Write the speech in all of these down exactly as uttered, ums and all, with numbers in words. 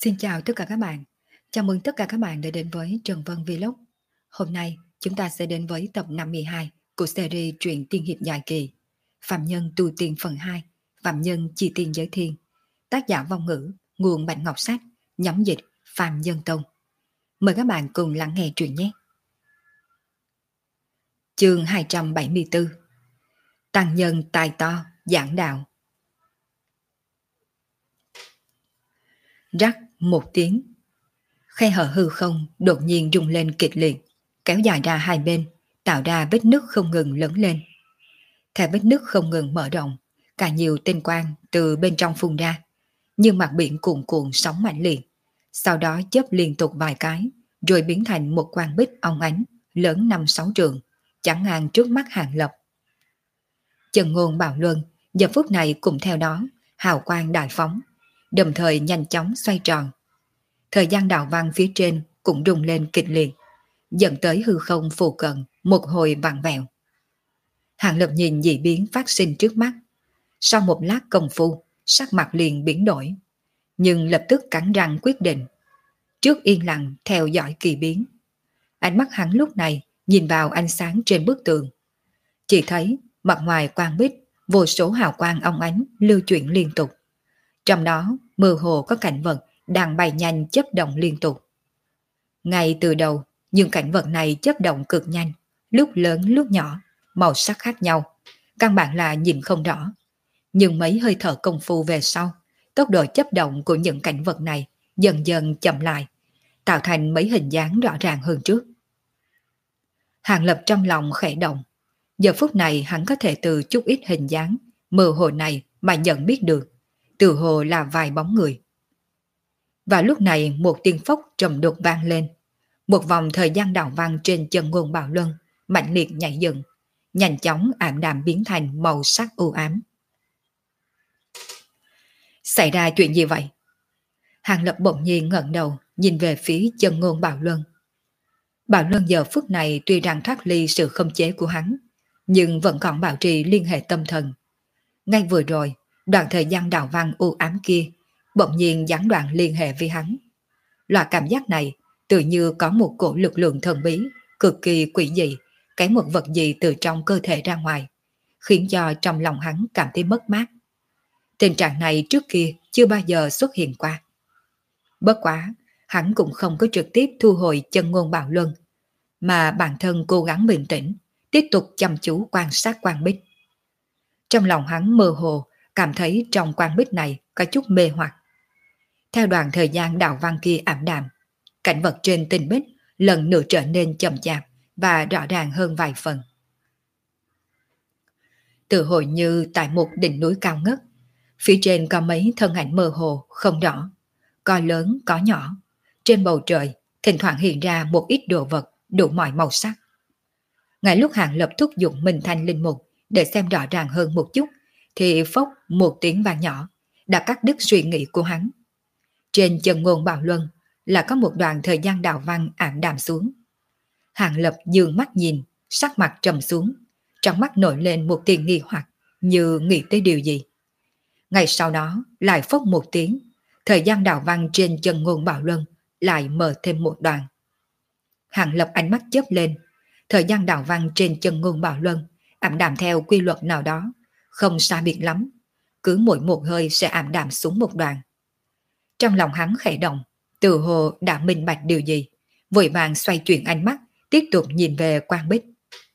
Xin chào tất cả các bạn. Chào mừng tất cả các bạn đã đến với Trần Vân Vlog. Hôm nay chúng ta sẽ đến với tập năm mươi hai của series truyện tiên hiệp dài kỳ Phạm Nhân tu tiên phần hai, Phạm Nhân chi tiên giới thiên. Tác giả Vong Ngữ, nguồn Bạch Ngọc Sách, nhóm dịch Phạm Nhân Tông. Mời các bạn cùng lắng nghe truyện nhé. Chương hai trăm bảy mươi tư. Tăng nhân tài to, giảng đạo. Rắc một tiếng, khe hở hư không đột nhiên rung lên kịch liệt, kéo dài ra hai bên, tạo ra vết nứt không ngừng lớn lên. Theo vết nứt không ngừng mở rộng, càng nhiều tinh quang từ bên trong phun ra, như mặt biển cuồn cuộn sóng mạnh liệt, sau đó chớp liên tục vài cái, rồi biến thành một quang bích óng ánh, lớn năm sáu trượng, chắn ngang trước mắt Hàng Lập. Chân ngôn Bạo Luân giờ phút này cũng theo đó, hào quang đại phóng, đồng thời nhanh chóng xoay tròn. Thời gian đạo văn phía trên cũng rung lên kịch liệt, dẫn tới hư không phù cận một hồi vặn vẹo. Hàng Lập nhìn dị biến phát sinh trước mắt, sau một lát công phu, sắc mặt liền biến đổi, nhưng lập tức cắn răng quyết định. Trước yên lặng theo dõi kỳ biến, ánh mắt hắn lúc này nhìn vào ánh sáng trên bức tường, chỉ thấy mặt ngoài quang bích vô số hào quang óng ánh lưu chuyển liên tục, trong đó mơ hồ có cảnh vật đang bay nhanh chớp động liên tục. Ngay từ đầu, những cảnh vật này chớp động cực nhanh, lúc lớn lúc nhỏ, màu sắc khác nhau, căn bản là nhìn không rõ. Nhưng mấy hơi thở công phu về sau, tốc độ chớp động của những cảnh vật này dần dần chậm lại, tạo thành mấy hình dáng rõ ràng hơn trước. Hàng Lập trong lòng khẽ động, giờ phút này hắn có thể từ chút ít hình dáng mơ hồ này mà nhận biết được, từ hồ là vài bóng người. Và lúc này một tiếng phốc trầm đục vang lên, một vòng thời gian đạo văn trên chân ngôn Bạo Luân mạnh liệt nhảy dựng, nhanh chóng ảm đạm biến thành màu sắc u ám. Xảy ra chuyện gì vậy? Hàng Lập bỗng nhiên ngẩng đầu nhìn về phía chân ngôn Bạo Luân. Bạo Luân giờ phút này tuy rằng thoát ly sự khống chế của hắn, nhưng vẫn còn bảo trì liên hệ tâm thần. Ngay vừa rồi, đoạn thời gian đạo văn u ám kia bỗng nhiên gián đoạn liên hệ với hắn. Loại cảm giác này tự như có một cổ lực lượng thần bí, cực kỳ quỷ dị, cái một vật gì từ trong cơ thể ra ngoài, khiến cho trong lòng hắn cảm thấy mất mát. Tình trạng này trước kia chưa bao giờ xuất hiện qua. Bất quá, hắn cũng không có trực tiếp thu hồi chân ngôn Bạo Luân, mà bản thân cố gắng bình tĩnh, tiếp tục chăm chú quan sát quang bích. Trong lòng hắn mơ hồ, cảm thấy trong quang bích này có chút mê hoặc. Theo đoạn thời gian đạo văn kia ảm đạm, cảnh vật trên tinh bích lần nữa trở nên chậm chạp và rõ ràng hơn vài phần. Tự hồi như tại một đỉnh núi cao ngất, phía trên có mấy thân ảnh mơ hồ không rõ, có lớn có nhỏ. Trên bầu trời thỉnh thoảng hiện ra một ít đồ vật đủ mọi màu sắc. Ngay lúc Hàng Lập thúc giục Minh Thanh linh mục để xem rõ ràng hơn một chút, thì phốc một tiếng vang nhỏ đã cắt đứt suy nghĩ của hắn. Trên chân ngôn Bạo Luân là có một đoạn thời gian đạo văn ảm đạm xuống. Hàng Lập dường mắt nhìn, sắc mặt trầm xuống, trong mắt nổi lên một tia nghi hoặc, như nghĩ tới điều gì. Ngay sau đó lại phốc một tiếng, thời gian đạo văn trên chân ngôn Bạo Luân lại mở thêm một đoạn. Hàng Lập ánh mắt chớp lên, thời gian đạo văn trên chân ngôn Bạo Luân ảm đạm theo quy luật nào đó, không xa biệt lắm, cứ mỗi một hơi sẽ ảm đạm xuống một đoạn. Trong lòng hắn khẽ động, tự hồ đã minh bạch điều gì, vội vàng xoay chuyển ánh mắt, tiếp tục nhìn về quang bích.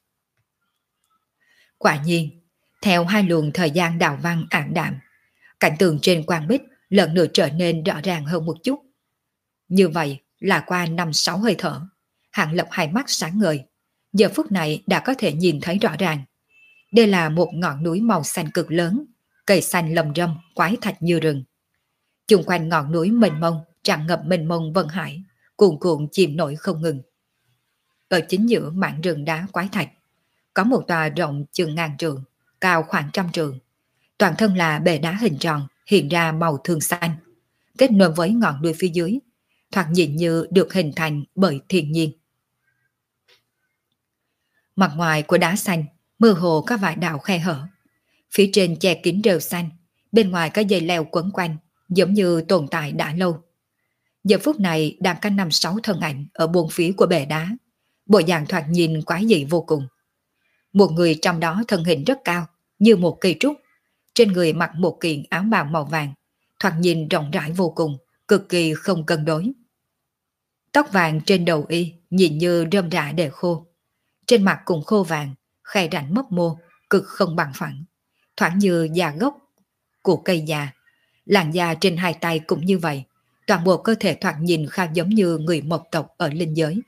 Quả nhiên, theo hai luồng thời gian đạo văn ảm đạm, cảnh tượng trên quang bích lần nữa trở nên rõ ràng hơn một chút. Như vậy là qua năm sáu hơi thở, Hàng Lập hai mắt sáng ngời, giờ phút này đã có thể nhìn thấy rõ ràng. Đây là một ngọn núi màu xanh cực lớn, cây xanh lầm râm, quái thạch như rừng. Chung quanh ngọn núi mênh mông, tràn ngập mênh mông vân hải, cuồn cuộn chìm nổi không ngừng. Ở chính giữa mảng rừng đá quái thạch, có một tòa rộng chừng ngàn trượng, cao khoảng trăm trượng. Toàn thân là bệ đá hình tròn, hiện ra màu thường xanh, kết nối với ngọn núi phía dưới, thoạt nhìn như được hình thành bởi thiên nhiên. Mặt ngoài của đá xanh mơ hồ có vài đạo khe hở, phía trên che kín rêu xanh, bên ngoài có dây leo quấn quanh, giống như tồn tại đã lâu. Giờ phút này đang có năm sáu thân ảnh ở buồng phía của bệ đá, bộ dạng thoạt nhìn quái dị vô cùng. Một người trong đó thân hình rất cao, như một cây trúc, trên người mặc một kiện áo bào màu vàng, thoạt nhìn rộng rãi vô cùng, cực kỳ không cân đối. Tóc vàng trên đầu y nhìn như rơm rạ để khô, trên mặt cũng khô vàng, khe rãnh mấp mô, cực không bằng phẳng, thoảng như da gốc của cây già. Làn da trên hai tay cũng như vậy, toàn bộ cơ thể thoạt nhìn khá giống như người mộc tộc ở linh giới.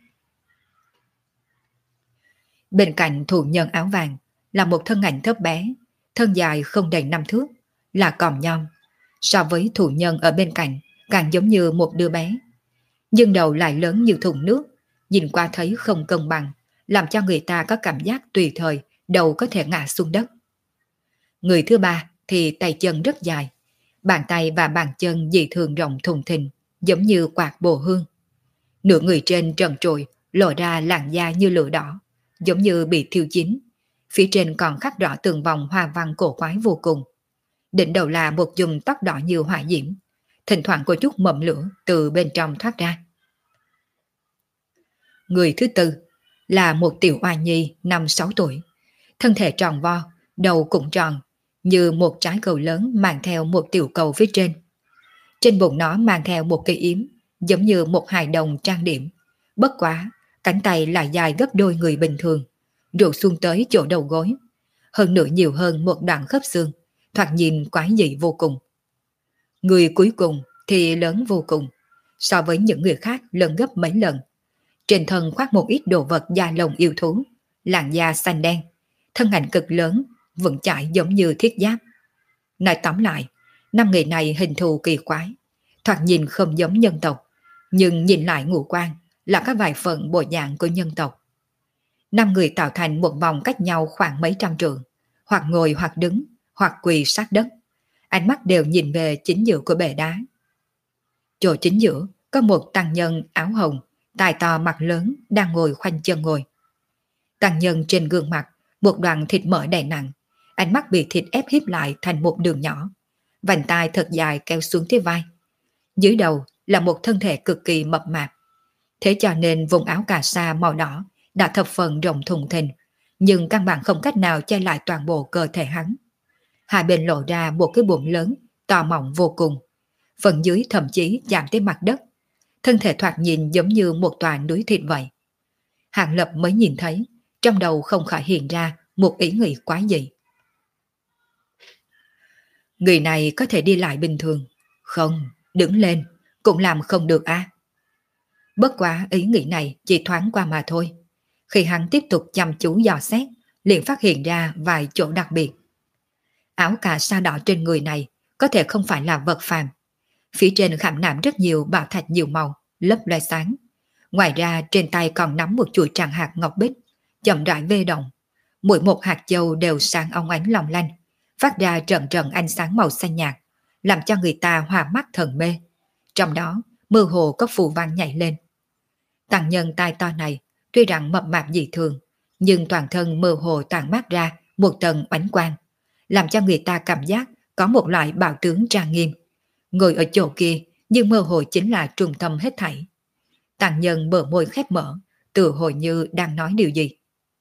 Bên cạnh thủ nhân áo vàng là một thân ảnh thấp bé, thân dài không đầy năm thước, là còm nhom. So với thủ nhân ở bên cạnh, càng giống như một đứa bé. Nhưng đầu lại lớn như thùng nước, nhìn qua thấy không cân bằng, làm cho người ta có cảm giác tùy thời đầu có thể ngã xuống đất. Người thứ ba thì tay chân rất dài, bàn tay và bàn chân dị thường rộng thùng thình, giống như quạt bồ hương. Nửa người trên trần trụi lộ ra làn da như lửa đỏ, giống như bị thiêu chín. Phía trên còn khắc rõ từng vòng hoa văn cổ quái vô cùng. Đỉnh đầu là một chùm tóc đỏ như hỏa diễm, thỉnh thoảng có chút mầm lửa từ bên trong thoát ra. Người thứ tư là một tiểu oa nhi năm sáu tuổi, thân thể tròn vo, đầu cũng tròn, như một trái cầu lớn mang theo một tiểu cầu phía trên. Trên bụng nó mang theo một cây yếm, giống như một hài đồng trang điểm. Bất quá, cánh tay lại dài gấp đôi người bình thường, rủ xuống tới chỗ đầu gối. Hơn nữa nhiều hơn một đoạn khớp xương, thoạt nhìn quái dị vô cùng. Người cuối cùng thì lớn vô cùng, so với những người khác lớn gấp mấy lần. Trên thân khoác một ít đồ vật da lông yêu thú, làn da xanh đen, thân ảnh cực lớn, vững chãi giống như thiết giáp. Nói tóm lại, năm người này hình thù kỳ quái, thoạt nhìn không giống nhân tộc, nhưng nhìn lại ngũ quan là có vài phần bộ dạng của nhân tộc. Năm người tạo thành một vòng cách nhau khoảng mấy trăm trượng, hoặc ngồi hoặc đứng, hoặc quỳ sát đất. Ánh mắt đều nhìn về chính giữa của bệ đá. Chỗ chính giữa có một tăng nhân áo hồng, tai to mặt lớn đang ngồi khoanh chân ngồi. Tăng nhân trên gương mặt một đoạn thịt mỡ đầy nặng, ánh mắt bị thịt ép híp lại thành một đường nhỏ, vành tai thật dài kéo xuống tới vai. Dưới đầu là một thân thể cực kỳ mập mạp. Thế cho nên vùng áo cà sa màu đỏ đã thập phần rộng thùng thình, nhưng căn bản không cách nào che lại toàn bộ cơ thể hắn. Hai bên lộ ra một cái bụng lớn, to mọng vô cùng. Phần dưới thậm chí chạm tới mặt đất. Thân thể thoạt nhìn giống như một tòa núi thịt vậy. Hàng Lập mới nhìn thấy, trong đầu không khỏi hiện ra một ý nghĩ quái dị. Người này có thể đi lại bình thường. Không, đứng lên, cũng làm không được a. À? Bất quá ý nghĩ này chỉ thoáng qua mà thôi. Khi hắn tiếp tục chăm chú dò xét, liền phát hiện ra vài chỗ đặc biệt. Áo cà sa đỏ trên người này có thể không phải là vật phàm. Phía trên khảm nạm rất nhiều bảo thạch nhiều màu, lấp loe sáng. Ngoài ra trên tay còn nắm một chuỗi tràng hạt ngọc bích, chậm rãi vê động. Mỗi một hạt châu đều sáng óng ánh long lanh, phát ra trận trận ánh sáng màu xanh nhạt, làm cho người ta hoa mắt thần mê. Trong đó, mơ hồ có phù văn nhảy lên. Tăng nhân tai to này, tuy rằng mập mạp dị thường, nhưng toàn thân mơ hồ tản mát ra một tầng oánh quang, làm cho người ta cảm giác có một loại bạo tướng trang nghiêm. Ngồi ở chỗ kia, nhưng mơ hồ chính là trung tâm hết thảy. Tăng nhân bờ môi khép mở, tự hồi như đang nói điều gì.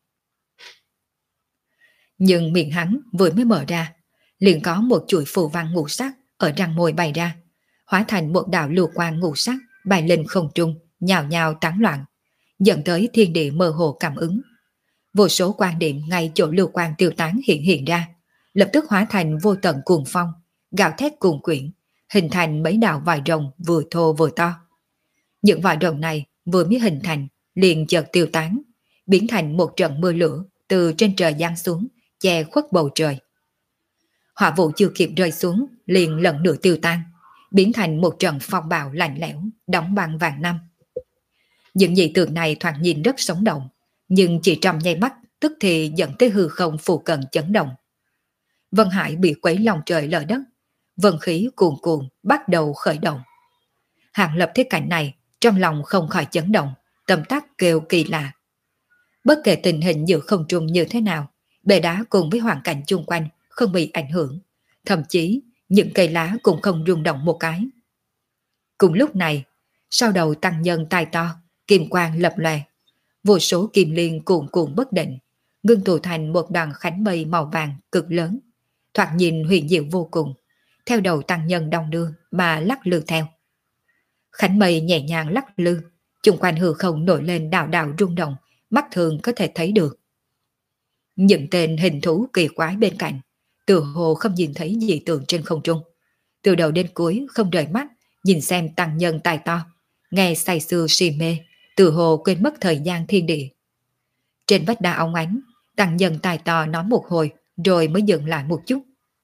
Nhưng miệng hắn vừa mới mở ra, liền có một chuỗi phù văn ngũ sắc ở răng môi bay ra, hóa thành một đạo lưu quang ngũ sắc bay lên không trung, nhào nhào tán loạn, dẫn tới thiên địa mơ hồ cảm ứng. Vô số quan điểm ngay chỗ lưu quang tiêu tán hiện hiện ra, lập tức hóa thành vô tận cuồng phong, gào thét cuồng quyển, hình thành mấy đạo vòi rồng vừa thô vừa to. Những vòi rồng này vừa mới hình thành, liền chợt tiêu tán, biến thành một trận mưa lửa từ trên trời giáng xuống, che khuất bầu trời. Hỏa vụ chưa kịp rơi xuống, liền lần nữa tiêu tan, biến thành một trận phong bạo lạnh lẽo, đóng băng vàng năm. Những dị tượng này thoạt nhìn rất sống động, nhưng chỉ trong nháy mắt tức thì dẫn tới hư không phù cận chấn động. Vân Hải bị quấy lòng trời lở đất, vân khí cuồn cuộn bắt đầu khởi động. Hàng Lập thấy cảnh này, trong lòng không khỏi chấn động, tâm tắc kêu kỳ lạ. Bất kể tình hình giữa không trung như thế nào, bệ đá cùng với hoàn cảnh chung quanh không bị ảnh hưởng, thậm chí những cây lá cũng không rung động một cái. Cùng lúc này, Sau đầu tăng nhân tài to, kim quang lập lòe, vô số kim liên cuồn cuộn bất định, ngưng tụ thành một đoàn khánh mây màu vàng cực lớn, thoạt nhìn huyền diệu vô cùng, theo đầu tăng nhân đong đưa mà lắc lư theo. Khánh mây nhẹ nhàng lắc lư, chung quanh hư không nổi lên đạo đạo rung động, mắt thường có thể thấy được. Những tên hình thú kỳ quái bên cạnh, từ hồ không nhìn thấy dị tượng trên không trung. Từ đầu đến cuối không rời mắt, nhìn xem tăng nhân tài to, nghe say sưa si mê, từ hồ quên mất thời gian thiên địa. Trên vách đá óng ánh, tăng nhân tài to nói một hồi, rồi mới dừng lại một chút.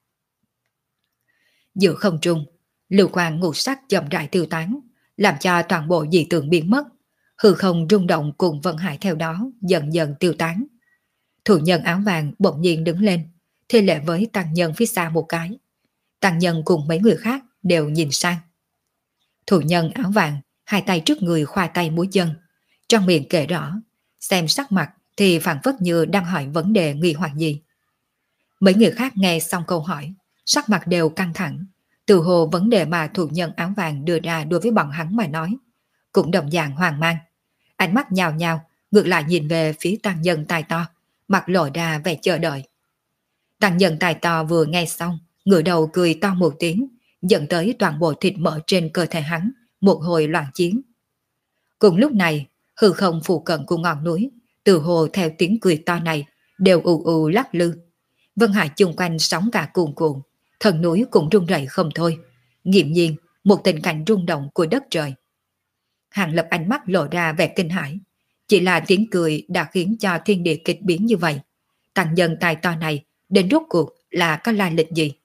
Giữa không trung, lưu quang ngũ sắc chậm rãi tiêu tán, làm cho toàn bộ dị tượng biến mất, hư không rung động cùng vận hải theo đó dần dần tiêu tán. Thủ nhân áo vàng bỗng nhiên đứng lên, thi lễ với tăng nhân phía xa một cái. Tăng nhân cùng mấy người khác đều nhìn sang. Thủ nhân áo vàng hai tay trước người khoa tay múa chân, trong miệng kể rõ, xem sắc mặt thì phản phất như đang hỏi vấn đề nghi hoặc gì. Mấy người khác nghe xong câu hỏi, sắc mặt đều căng thẳng, từ hồ vấn đề mà thủ nhân áo vàng đưa ra đối với bọn hắn mà nói, cũng đồng dạng hoang mang. Ánh mắt nhào nhào, ngược lại nhìn về phía tăng nhân tài to, mặt lộ ra vẻ chờ đợi. Tăng nhân tài to vừa nghe xong, ngửa đầu cười to một tiếng, dẫn tới toàn bộ thịt mỡ trên cơ thể hắn, một hồi loạn chiến. Cùng lúc này, hư không phụ cận của ngọn núi, từ hồ theo tiếng cười to này, đều ù ù lắc lư. Vân hải chung quanh sóng cả cuồn cuộn, thần núi cũng rung rẩy không thôi. Nghiễm nhiên, một tình cảnh rung động của đất trời. Hàng Lập ánh mắt lộ ra vẻ kinh hãi. Chỉ là tiếng cười đã khiến cho thiên địa kịch biến như vậy. Tăng nhân tài to này đến rốt cuộc là có lai lịch gì?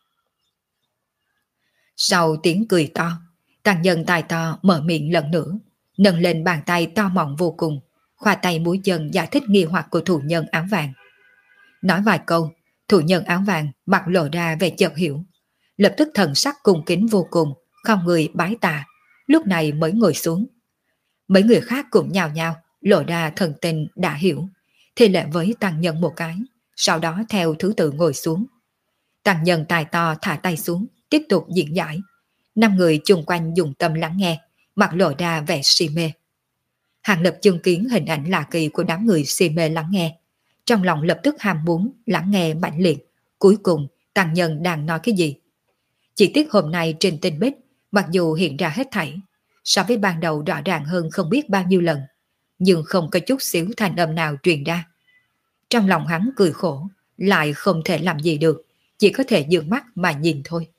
Sau tiếng cười to, tăng nhân tài to mở miệng lần nữa, nâng lên bàn tay to mọng vô cùng, khoa tay múa chân giải thích nghi hoặc của thủ nhân áo vàng. Nói vài câu, thủ nhân áo vàng mặt lộ ra vẻ chợt hiểu, lập tức thần sắc cung kính vô cùng, không người bái tạ, lúc này mới ngồi xuống. Mấy người khác cũng nhào nhào, lộ ra thần tình đã hiểu, thì lệ với tăng nhân một cái, sau đó theo thứ tự ngồi xuống. Tăng nhân tài to thả tay xuống, tiếp tục diễn giải. Năm người chung quanh dùng tâm lắng nghe, mặt lộ ra vẻ si mê. Hàng Lập chứng kiến hình ảnh lạ kỳ của đám người si mê lắng nghe, trong lòng lập tức ham muốn lắng nghe mãnh liệt. Cuối cùng tăng nhân đang nói cái gì? Chỉ tiếc hôm nay trên tinh bích, mặc dù hiện ra hết thảy, so với ban đầu rõ ràng hơn không biết bao nhiêu lần, nhưng không có chút xíu thanh âm nào truyền ra. Trong lòng hắn cười khổ, lại không thể làm gì được, chỉ có thể dương mắt mà nhìn thôi.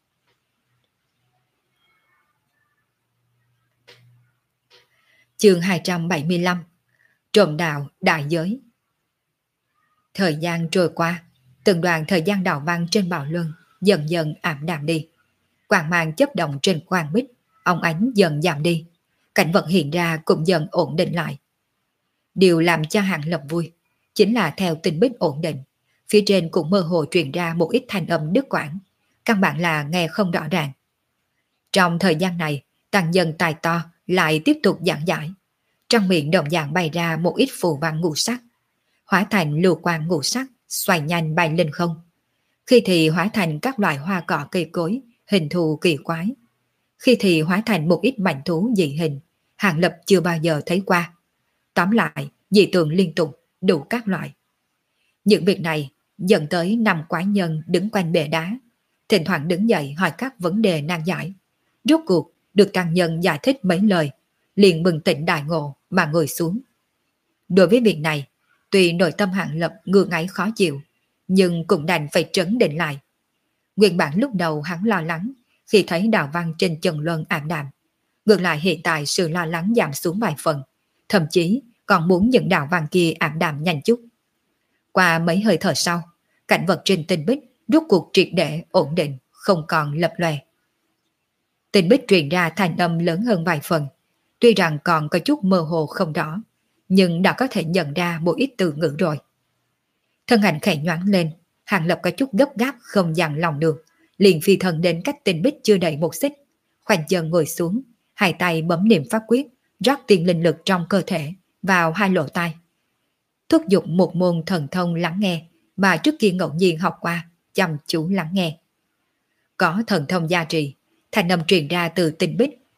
Chương hai trăm bảy mươi lăm. Trộm đạo đại giới. Thời gian trôi qua, từng đoạn thời gian đạo văn trên bào luân dần dần ảm đạm đi. Quang mang chấp động trên quang bích, óng ánh dần giảm đi, cảnh vật hiện ra cũng dần ổn định lại. Điều làm cho Hàng Lập vui chính là theo tình bích ổn định, phía trên cũng mơ hồ truyền ra một ít thanh âm đứt quãng, căn bản là nghe không rõ ràng. Trong thời gian này, tăng dân tài to lại tiếp tục giảng giải, trong miệng đồng dạng bày ra một ít phù văn ngũ sắc, hóa thành lưu quang ngũ sắc xoay nhanh bay lên không. Khi thì hóa thành các loại hoa cỏ cây cối, hình thù kỳ quái. Khi thì hóa thành một ít mảnh thú dị hình, Hàng Lập chưa bao giờ thấy qua. Tóm lại, dị tượng liên tục, đủ các loại. Những việc này dẫn tới năm quái nhân đứng quanh bệ đá, thỉnh thoảng đứng dậy hỏi các vấn đề nan giải. Rốt cuộc được tăng nhân giải thích mấy lời, liền bừng tỉnh đại ngộ mà ngồi xuống. Đối với việc này, tuy nội tâm Hàng Lập ngưa ngáy khó chịu, nhưng cũng đành phải trấn định lại. Nguyên bản lúc đầu hắn lo lắng khi thấy đạo văn trên chân luân ảm đạm, ngược lại hiện tại sự lo lắng giảm xuống vài phần, thậm chí còn muốn những đạo văn kia ảm đạm nhanh chút. Qua mấy hơi thở sau, cảnh vật trên tinh bích rốt cuộc triệt để ổn định, không còn lập lòe. Tinh bích truyền ra thanh âm lớn hơn vài phần, tuy rằng còn có chút mơ hồ không rõ, nhưng đã có thể nhận ra một ít từ ngữ rồi. Thân ảnh khẽ nhoáng lên, Hàng Lập có chút gấp gáp không dằn lòng được, liền phi thân đến cách tinh bích chưa đầy một xích, khoanh chân ngồi xuống, hai tay bấm niệm pháp quyết, rót tiên linh lực trong cơ thể vào hai lỗ tai, thúc giục một môn thần thông lắng nghe mà trước kia ngẫu nhiên học qua, chăm chú lắng nghe. Có thần thông gia trì, thanh âm truyền ra từ tinh bích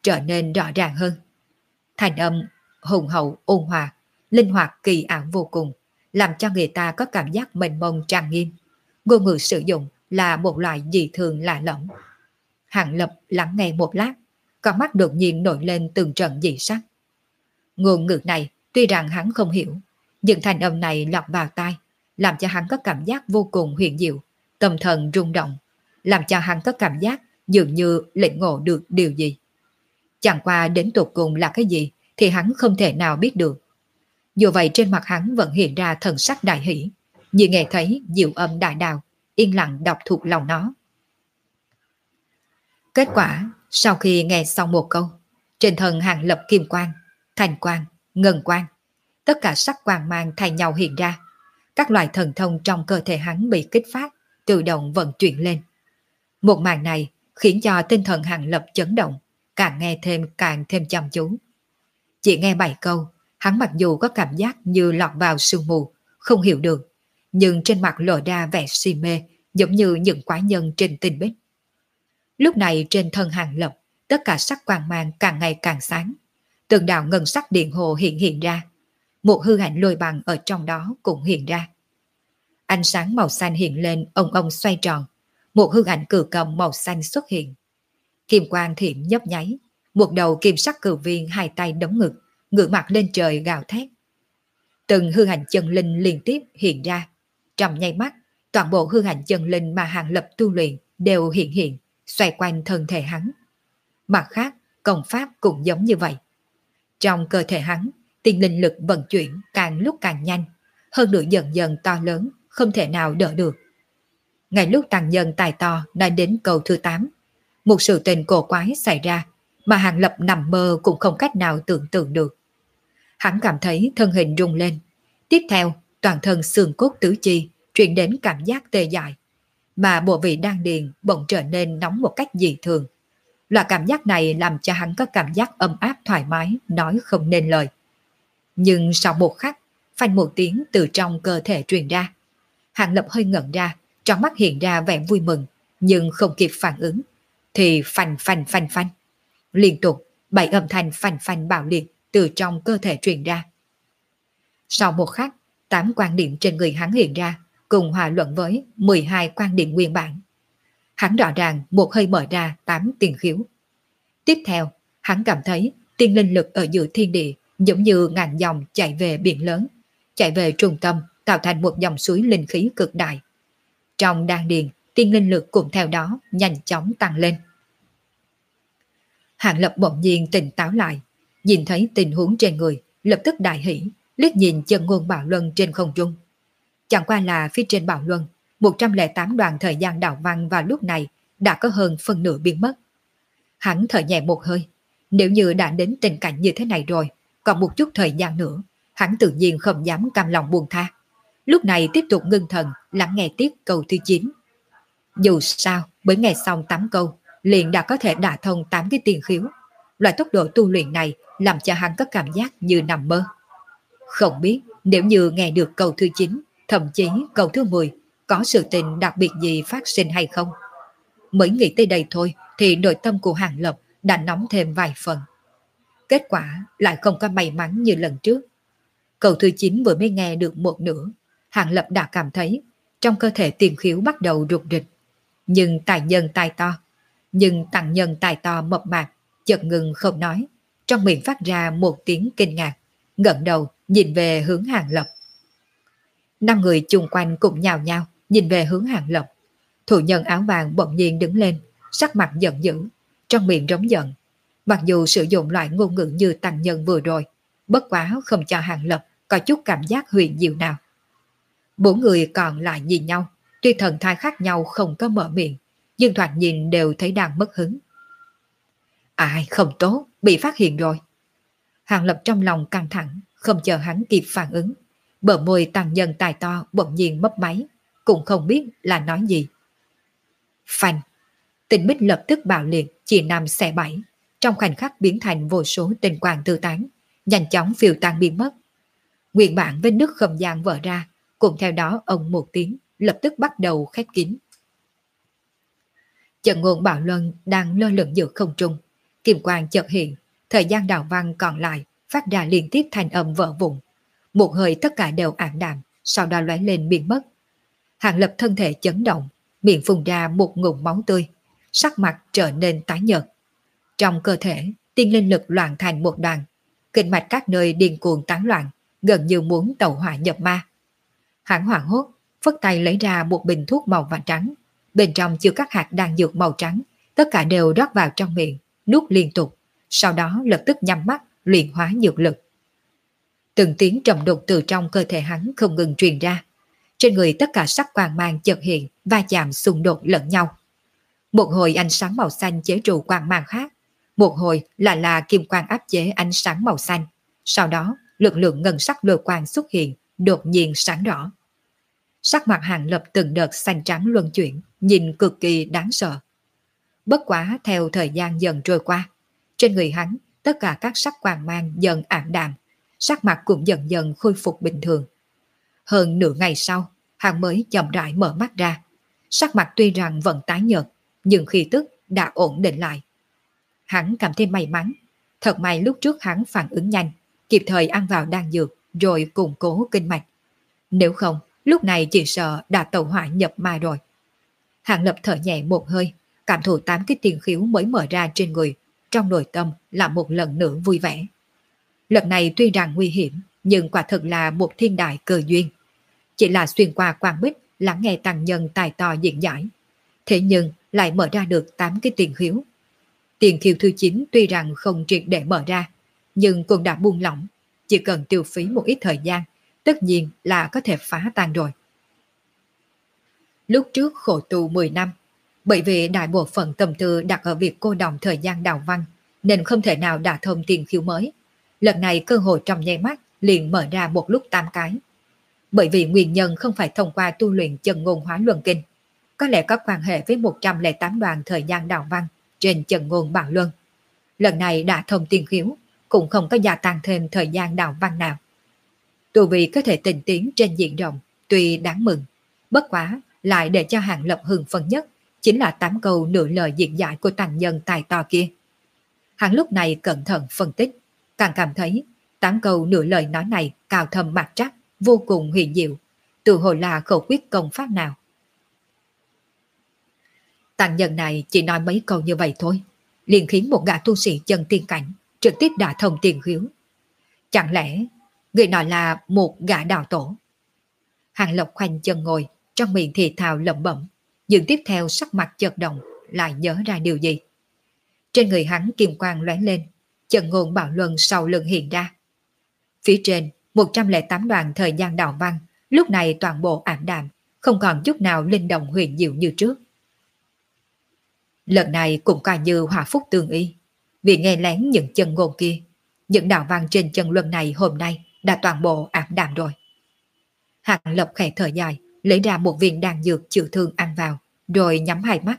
trở nên rõ ràng hơn. Thành âm hùng hậu ôn hòa, linh hoạt kỳ ảo vô cùng, làm cho người ta có cảm giác mênh mông trang nghiêm. Ngôn ngữ sử dụng là một loại dị thường lạ lẫm. Hàng Lập lắng nghe một lát, con mắt đột nhiên nổi lên từng trận dị sắc. Ngôn ngữ này tuy rằng hắn không hiểu, nhưng thành âm này lọt vào tai, làm cho hắn có cảm giác vô cùng huyền diệu, tâm thần rung động, làm cho hắn có cảm giác dường như lĩnh ngộ được điều gì. Chẳng qua đến tột cùng là cái gì thì hắn không thể nào biết được. Dù vậy trên mặt hắn vẫn hiện ra thần sắc đại hỷ, như nghe thấy diệu âm đại đạo, yên lặng đọc thuộc lòng nó. Kết quả, sau khi nghe xong một câu, trên thân Hàng Lập kim quang, thành quang, ngân quang, tất cả sắc quang mang thay nhau hiện ra. Các loại thần thông trong cơ thể hắn bị kích phát, tự động vận chuyển lên. Một màn này khiến cho tinh thần Hàng Lập chấn động, càng nghe thêm càng thêm chăm chú. Chỉ nghe bảy câu, hắn mặc dù có cảm giác như lọt vào sương mù, không hiểu được, nhưng trên mặt lộ ra vẻ si mê, giống như những quái nhân trên tinh bích. Lúc này trên thân Hàng Lập, tất cả sắc quang mang càng ngày càng sáng. Từng đạo ngân sắc điện hồ hiện hiện ra. Một hư ảnh lôi bằng ở trong đó cũng hiện ra. Ánh sáng màu xanh hiện lên ông ông xoay tròn. Một hư ảnh cử cầm màu xanh xuất hiện. Kim quang thiểm nhấp nháy. Một đầu kim sắc cử viên hai tay đóng ngực, ngửa mặt lên trời gào thét. Từng hư ảnh chân linh liên tiếp hiện ra. Trong nháy mắt, toàn bộ hư ảnh chân linh mà Hàng Lập tu luyện đều hiện hiện, xoay quanh thân thể hắn. Mặt khác, công pháp cũng giống như vậy. Trong cơ thể hắn, tiên linh lực vận chuyển càng lúc càng nhanh, hơn nữa dần dần to lớn, không thể nào đỡ được. Ngay lúc tăng nhân tài to đã đến câu thứ tám, một sự tình cổ quái xảy ra mà Hàng Lập nằm mơ cũng không cách nào tưởng tượng được. Hắn cảm thấy thân hình rung lên. Tiếp theo, toàn thân xương cốt tứ chi truyền đến cảm giác tê dại, mà bộ vị đan điền bỗng trở nên nóng một cách dị thường. Loại cảm giác này làm cho hắn có cảm giác ấm áp thoải mái, nói không nên lời. Nhưng sau một khắc, phanh một tiếng từ trong cơ thể truyền ra. Hàng Lập hơi ngẩn ra, trong mắt hiện ra vẻ vui mừng, nhưng không kịp phản ứng, thì phanh phanh phanh phanh. Liên tục, bảy âm thanh phanh phanh bạo liệt từ trong cơ thể truyền ra. Sau một khắc, tám quan điểm trên người hắn hiện ra, cùng hòa luận với mười hai quan điểm nguyên bản. Hắn rõ ràng một hơi mở ra tám tiền khiếu. Tiếp theo, hắn cảm thấy tiên linh lực ở giữa thiên địa giống như ngàn dòng chạy về biển lớn, chạy về trung tâm tạo thành một dòng suối linh khí cực đại. Trong đan điền, tiên linh lực cũng theo đó nhanh chóng tăng lên. Hàng Lập bỗng nhiên tỉnh táo lại, nhìn thấy tình huống trên người, lập tức đại hỉ, liếc nhìn chân ngôn bảo luân trên không trung. Chẳng qua là phía trên bảo luân, một trăm lẻ tám đoạn thời gian đạo văn vào lúc này đã có hơn phân nửa biến mất. Hắn thở nhẹ một hơi, nếu như đã đến tình cảnh như thế này rồi, còn một chút thời gian nữa, hắn tự nhiên không dám cam lòng buông tha. Lúc này tiếp tục ngưng thần, lắng nghe tiếp câu thứ chín. Dù sao, mới nghe xong tám câu, liền đã có thể đả thông tám cái tiền khiếu. Loại tốc độ tu luyện này làm cho hắn có cảm giác như nằm mơ. Không biết nếu như nghe được câu thứ chín, thậm chí câu thứ mười, có sự tình đặc biệt gì phát sinh hay không. Mới nghĩ tới đây thôi thì nội tâm của Hàng Lập đã nóng thêm vài phần. Kết quả lại không có may mắn như lần trước. Câu thứ chín vừa mới nghe được một nửa, Hàng Lập đã cảm thấy trong cơ thể tiền khiếu bắt đầu rụt rịch. Nhưng tài nhân tài to, nhưng tăng nhân tài to mập mạp, chợt ngừng không nói, trong miệng phát ra một tiếng kinh ngạc, ngẩng đầu nhìn về hướng Hàng Lập. Năm người chung quanh cũng nhào nhào nhìn về hướng Hàng Lập. Thủ nhân áo vàng bỗng nhiên đứng lên, sắc mặt giận dữ, trong miệng rống giận. Mặc dù sử dụng loại ngôn ngữ như tăng nhân vừa rồi, bất quá không cho Hàng Lập có chút cảm giác huyền diệu nào. Bốn người còn lại nhìn nhau, tuy thần thái khác nhau không có mở miệng, nhưng thoạt nhìn đều thấy đang mất hứng. Ai không tốt, bị phát hiện rồi. Hàng Lập trong lòng căng thẳng, không chờ hắn kịp phản ứng. Bờ môi tăng nhân tài to bỗng nhiên mấp máy, cũng không biết là nói gì. Phanh, tình bích lập tức bạo liệt, chỉ nằm xẻ bảy, trong khoảnh khắc biến thành vô số tình quang tư tán, nhanh chóng phiêu tan biến mất. Nguyên bản vết nứt không gian vỡ ra, cùng theo đó ông một tiếng, lập tức bắt đầu khép kín. Trận ngôn Bảo Luân đang lơ lửng giữa không trung, Kim quang chợt hiện, thời gian đạo văn còn lại phát ra liên tiếp thanh âm vỡ vụn. Một hơi tất cả đều ảm đạm, sau đó lóe lên biến mất. Hàng Lập thân thể chấn động, miệng phun ra một ngụm máu tươi, sắc mặt trở nên tái nhợt. Trong cơ thể, tiên linh lực loạn thành một đoàn, kinh mạch các nơi điên cuồng tán loạn, gần như muốn tẩu hỏa nhập ma. Hắn hoảng hốt, phất tay lấy ra một bình thuốc màu vàng trắng, bên trong chứa các hạt đan dược màu trắng, tất cả đều rót vào trong miệng, nuốt liên tục, sau đó lập tức nhắm mắt luyện hóa dược lực. Từng tiếng trầm đục từ trong cơ thể hắn không ngừng truyền ra, trên người tất cả sắc quang mang chợt hiện, va chạm xung đột lẫn nhau. Một hồi ánh sáng màu xanh chế trụ quang mang khác, một hồi là là kim quang áp chế ánh sáng màu xanh, sau đó lực lượng ngân sắc lôi quang xuất hiện, đột nhiên sáng rõ. Sắc mặt Hàng Lập từng đợt xanh trắng luân chuyển, nhìn cực kỳ đáng sợ. Bất quá theo thời gian dần trôi qua, trên người hắn tất cả các sắc quang mang dần ảm đạm, sắc mặt cũng dần dần khôi phục bình thường. Hơn nửa ngày sau, hắn mới chậm rãi mở mắt ra. Sắc mặt tuy rằng vẫn tái nhợt, nhưng khí tức đã ổn định lại. Hắn cảm thấy may mắn, thật may lúc trước hắn phản ứng nhanh, kịp thời ăn vào đan dược rồi củng cố kinh mạch. Nếu không, lúc này chỉ sợ đã tẩu hỏa nhập ma rồi. Hàng Lập thở nhẹ một hơi, cảm thụ tám cái tiền khiếu mới mở ra trên người, trong nội tâm là một lần nữa vui vẻ. Lần này tuy rằng nguy hiểm, nhưng quả thực là một thiên đại cơ duyên. Chỉ là xuyên qua quang bích, lắng nghe tăng nhân tài to diễn giải. Thế nhưng lại mở ra được tám cái tiền khiếu. Tiền khiếu thứ chín tuy rằng không triệt để mở ra, nhưng cũng đã buông lỏng. Chỉ cần tiêu phí một ít thời gian, tất nhiên là có thể phá tan rồi. Lúc trước khổ tù mười năm, bởi vì đại bộ phận tâm tư đặt ở việc cô đọng thời gian đào văn, nên không thể nào đả thông tiền khiếu mới. Lần này cơ hội trong nháy mắt liền mở ra một lúc tám cái. Bởi vì nguyên nhân không phải thông qua tu luyện chân ngôn hóa luân kinh, có lẽ có quan hệ với một trăm lẻ tám đoạn thời gian đào văn trên chân ngôn bảo luân. Lần này đã thông tiền khiếu, cũng không có gia tăng thêm thời gian đào văn nào. Tu vì có thể tình tiến trên diện rộng, tuy đáng mừng, bất quá lại để cho Hàng Lập hưng phấn nhất chính là tám câu nửa lời diễn giải của tăng nhân tài to kia. Hắn lúc này cẩn thận phân tích, càng cảm thấy tám câu nửa lời nói này cao thâm mạc trắc, vô cùng huyền diệu, tự hồ là khẩu quyết công pháp nào. Tăng nhân này chỉ nói mấy câu như vậy thôi, liền khiến một gã tu sĩ chân tiên cảnh trực tiếp đả thông tiền khiếu. Chẳng lẽ người nói là một gã đạo tổ? Hàng Lộc khoanh chân ngồi, trong miệng thì thào lẩm bẩm, nhưng tiếp theo sắc mặt chợt động, lại nhớ ra điều gì. Trên người hắn kim quang lóe lên, chân ngôn bảo luân sau lưng hiện ra. Phía trên một trăm lẻ tám đoạn thời gian đạo văn lúc này toàn bộ ảm đạm, không còn chút nào linh động huyền diệu như trước. Lần này cũng coi như hòa phúc tương y, vì nghe lén những chân ngôn kia, những đạo văn trên chân luân này hôm nay đã toàn bộ ảm đạm rồi. Hàng Lập khẽ thở dài, lấy ra một viên đan dược chữa thương ăn vào, rồi nhắm hai mắt.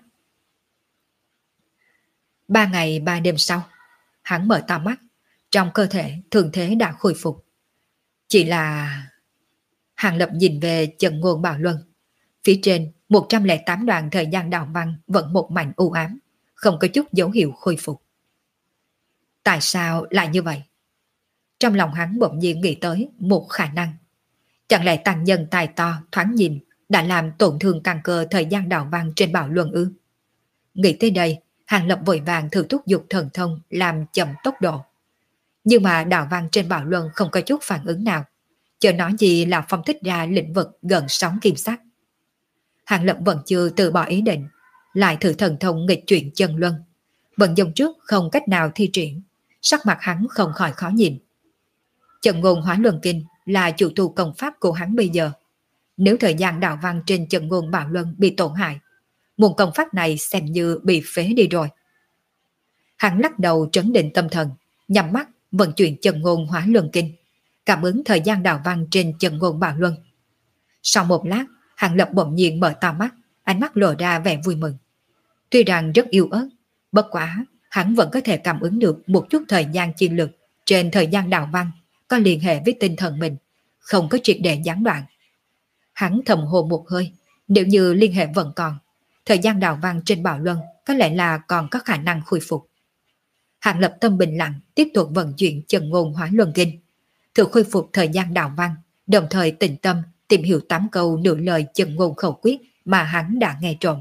Ba ngày ba đêm sau, hắn mở to mắt, trong cơ thể thường thế đã khôi phục. Chỉ là... Hàng Lập nhìn về chân ngôn bảo luân, phía trên một trăm lẻ tám đoạn thời gian đạo văn vẫn một mảnh u ám, không có chút dấu hiệu khôi phục. Tại sao lại như vậy? Trong lòng hắn bỗng nhiên nghĩ tới một khả năng. Chẳng lẽ tăng nhân tài to thoáng nhìn đã làm tổn thương căn cơ thời gian đạo văn trên bảo luân ư? Nghĩ tới đây, Hàng Lập vội vàng thử thúc giục thần thông làm chậm tốc độ. Nhưng mà đạo văn trên bảo luân không có chút phản ứng nào, chớ nói gì là phong thích ra lĩnh vực gần sóng kim sắc. Hàng Lập vẫn chưa từ bỏ ý định, lại thử thần thông nghịch chuyển chân luân. Vẫn dòng trước không cách nào thi triển, sắc mặt hắn không khỏi khó nhìn. Chân ngôn hóa luân kinh là chủ tu công pháp của hắn bây giờ. Nếu thời gian đạo văn trên chân ngôn bảo luân bị tổn hại, môn công pháp này xem như bị phế đi rồi. Hắn lắc đầu trấn định tâm thần, nhắm mắt vận chuyển chân ngôn hóa luân kinh, cảm ứng thời gian đạo văn trên chân ngôn bảo luân. Sau một lát, Hàng Lập bỗng nhiên mở to mắt, ánh mắt lộ ra vẻ vui mừng. Tuy rằng rất yếu ớt, bất quá hắn vẫn có thể cảm ứng được một chút thời gian chi lực trên thời gian đạo văn có liên hệ với tinh thần mình, không có triệt để gián đoạn. Hắn thầm hồ một hơi, nếu như liên hệ vẫn còn, thời gian đạo văn trên bảo luân có lẽ là còn có khả năng khôi phục. Hàng Lập tâm bình lặng tiếp tục vận chuyển chân ngôn hóa luân kinh, thử khôi phục thời gian đạo văn, đồng thời tĩnh tâm tìm hiểu tám câu nửa lời chân ngôn khẩu quyết mà hắn đã nghe trộm.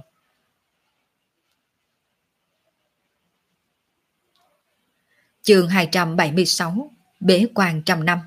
Chương hai trăm bảy mươi sáu, Bế quan trăm năm.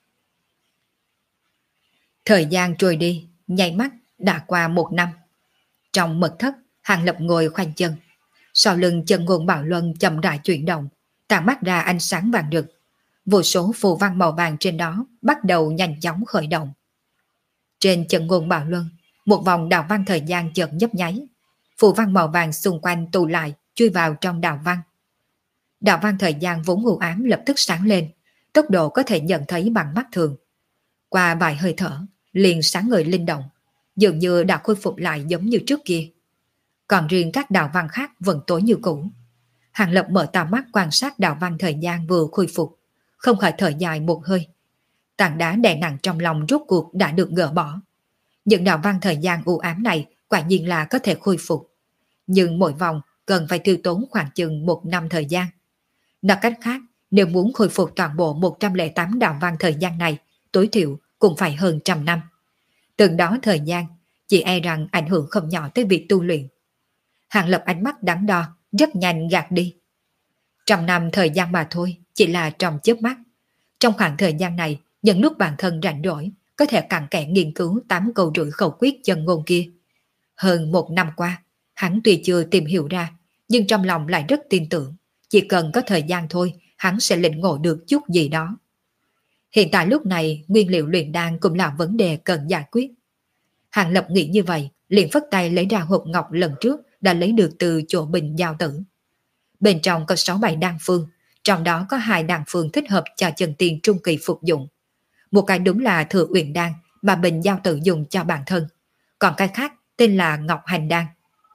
Thời gian trôi đi, nháy mắt đã qua một năm. Trong mật thất, Hàng Lập ngồi khoanh chân. Sau lưng chân ngôn bảo luân chậm rãi chuyển động, tản mắt ra ánh sáng vàng rực. Vô số phù văn màu vàng trên đó bắt đầu nhanh chóng khởi động. Trên chân ngôn bảo luân, một vòng đạo văn thời gian chợt nhấp nháy. Phù văn màu vàng xung quanh tụ lại, chui vào trong đạo văn. Đạo văn thời gian vốn u ám lập tức sáng lên, tốc độ có thể nhận thấy bằng mắt thường. Qua vài hơi thở, liền sáng ngời linh động, dường như đã khôi phục lại giống như trước kia. Còn riêng các đạo văn khác vẫn tối như cũ. Hàng Lập mở tà mắt quan sát đạo văn thời gian vừa khôi phục, không khỏi thở dài một hơi. Tảng đá đè nặng trong lòng rốt cuộc đã được gỡ bỏ. Những đạo văn thời gian u ám này quả nhiên là có thể khôi phục, nhưng mỗi vòng cần phải tiêu tốn khoảng chừng một năm thời gian. Nói cách khác, nếu muốn khôi phục toàn bộ một trăm lẻ tám đạo văn thời gian này, tối thiểu cũng phải hơn trăm năm. Từng đó thời gian, chỉ e rằng ảnh hưởng không nhỏ tới việc tu luyện. Hàng Lập ánh mắt đắn đo, rất nhanh gạt đi. Trăm năm thời gian mà thôi, chỉ là trong chớp mắt. Trong khoảng thời gian này, những lúc bản thân rảnh rỗi, có thể cặn kẽ nghiên cứu tám câu rưỡi khẩu quyết chân ngôn kia. Hơn một năm qua, hắn tuy chưa tìm hiểu ra, nhưng trong lòng lại rất tin tưởng. Chỉ cần có thời gian thôi, hắn sẽ lĩnh ngộ được chút gì đó. Hiện tại lúc này, nguyên liệu luyện đan cũng là vấn đề cần giải quyết. Hàng Lập nghĩ như vậy, liền phất tay lấy ra hộp ngọc lần trước đã lấy được từ chỗ Bình Giao Tử. Bên trong có sáu bảy đan phương, trong đó có hai đan phương thích hợp cho chân tiên trung kỳ phục dụng. Một cái đúng là Thừa Uyển đan mà Bình Giao Tử dùng cho bản thân, còn cái khác tên là Ngọc Hành đan.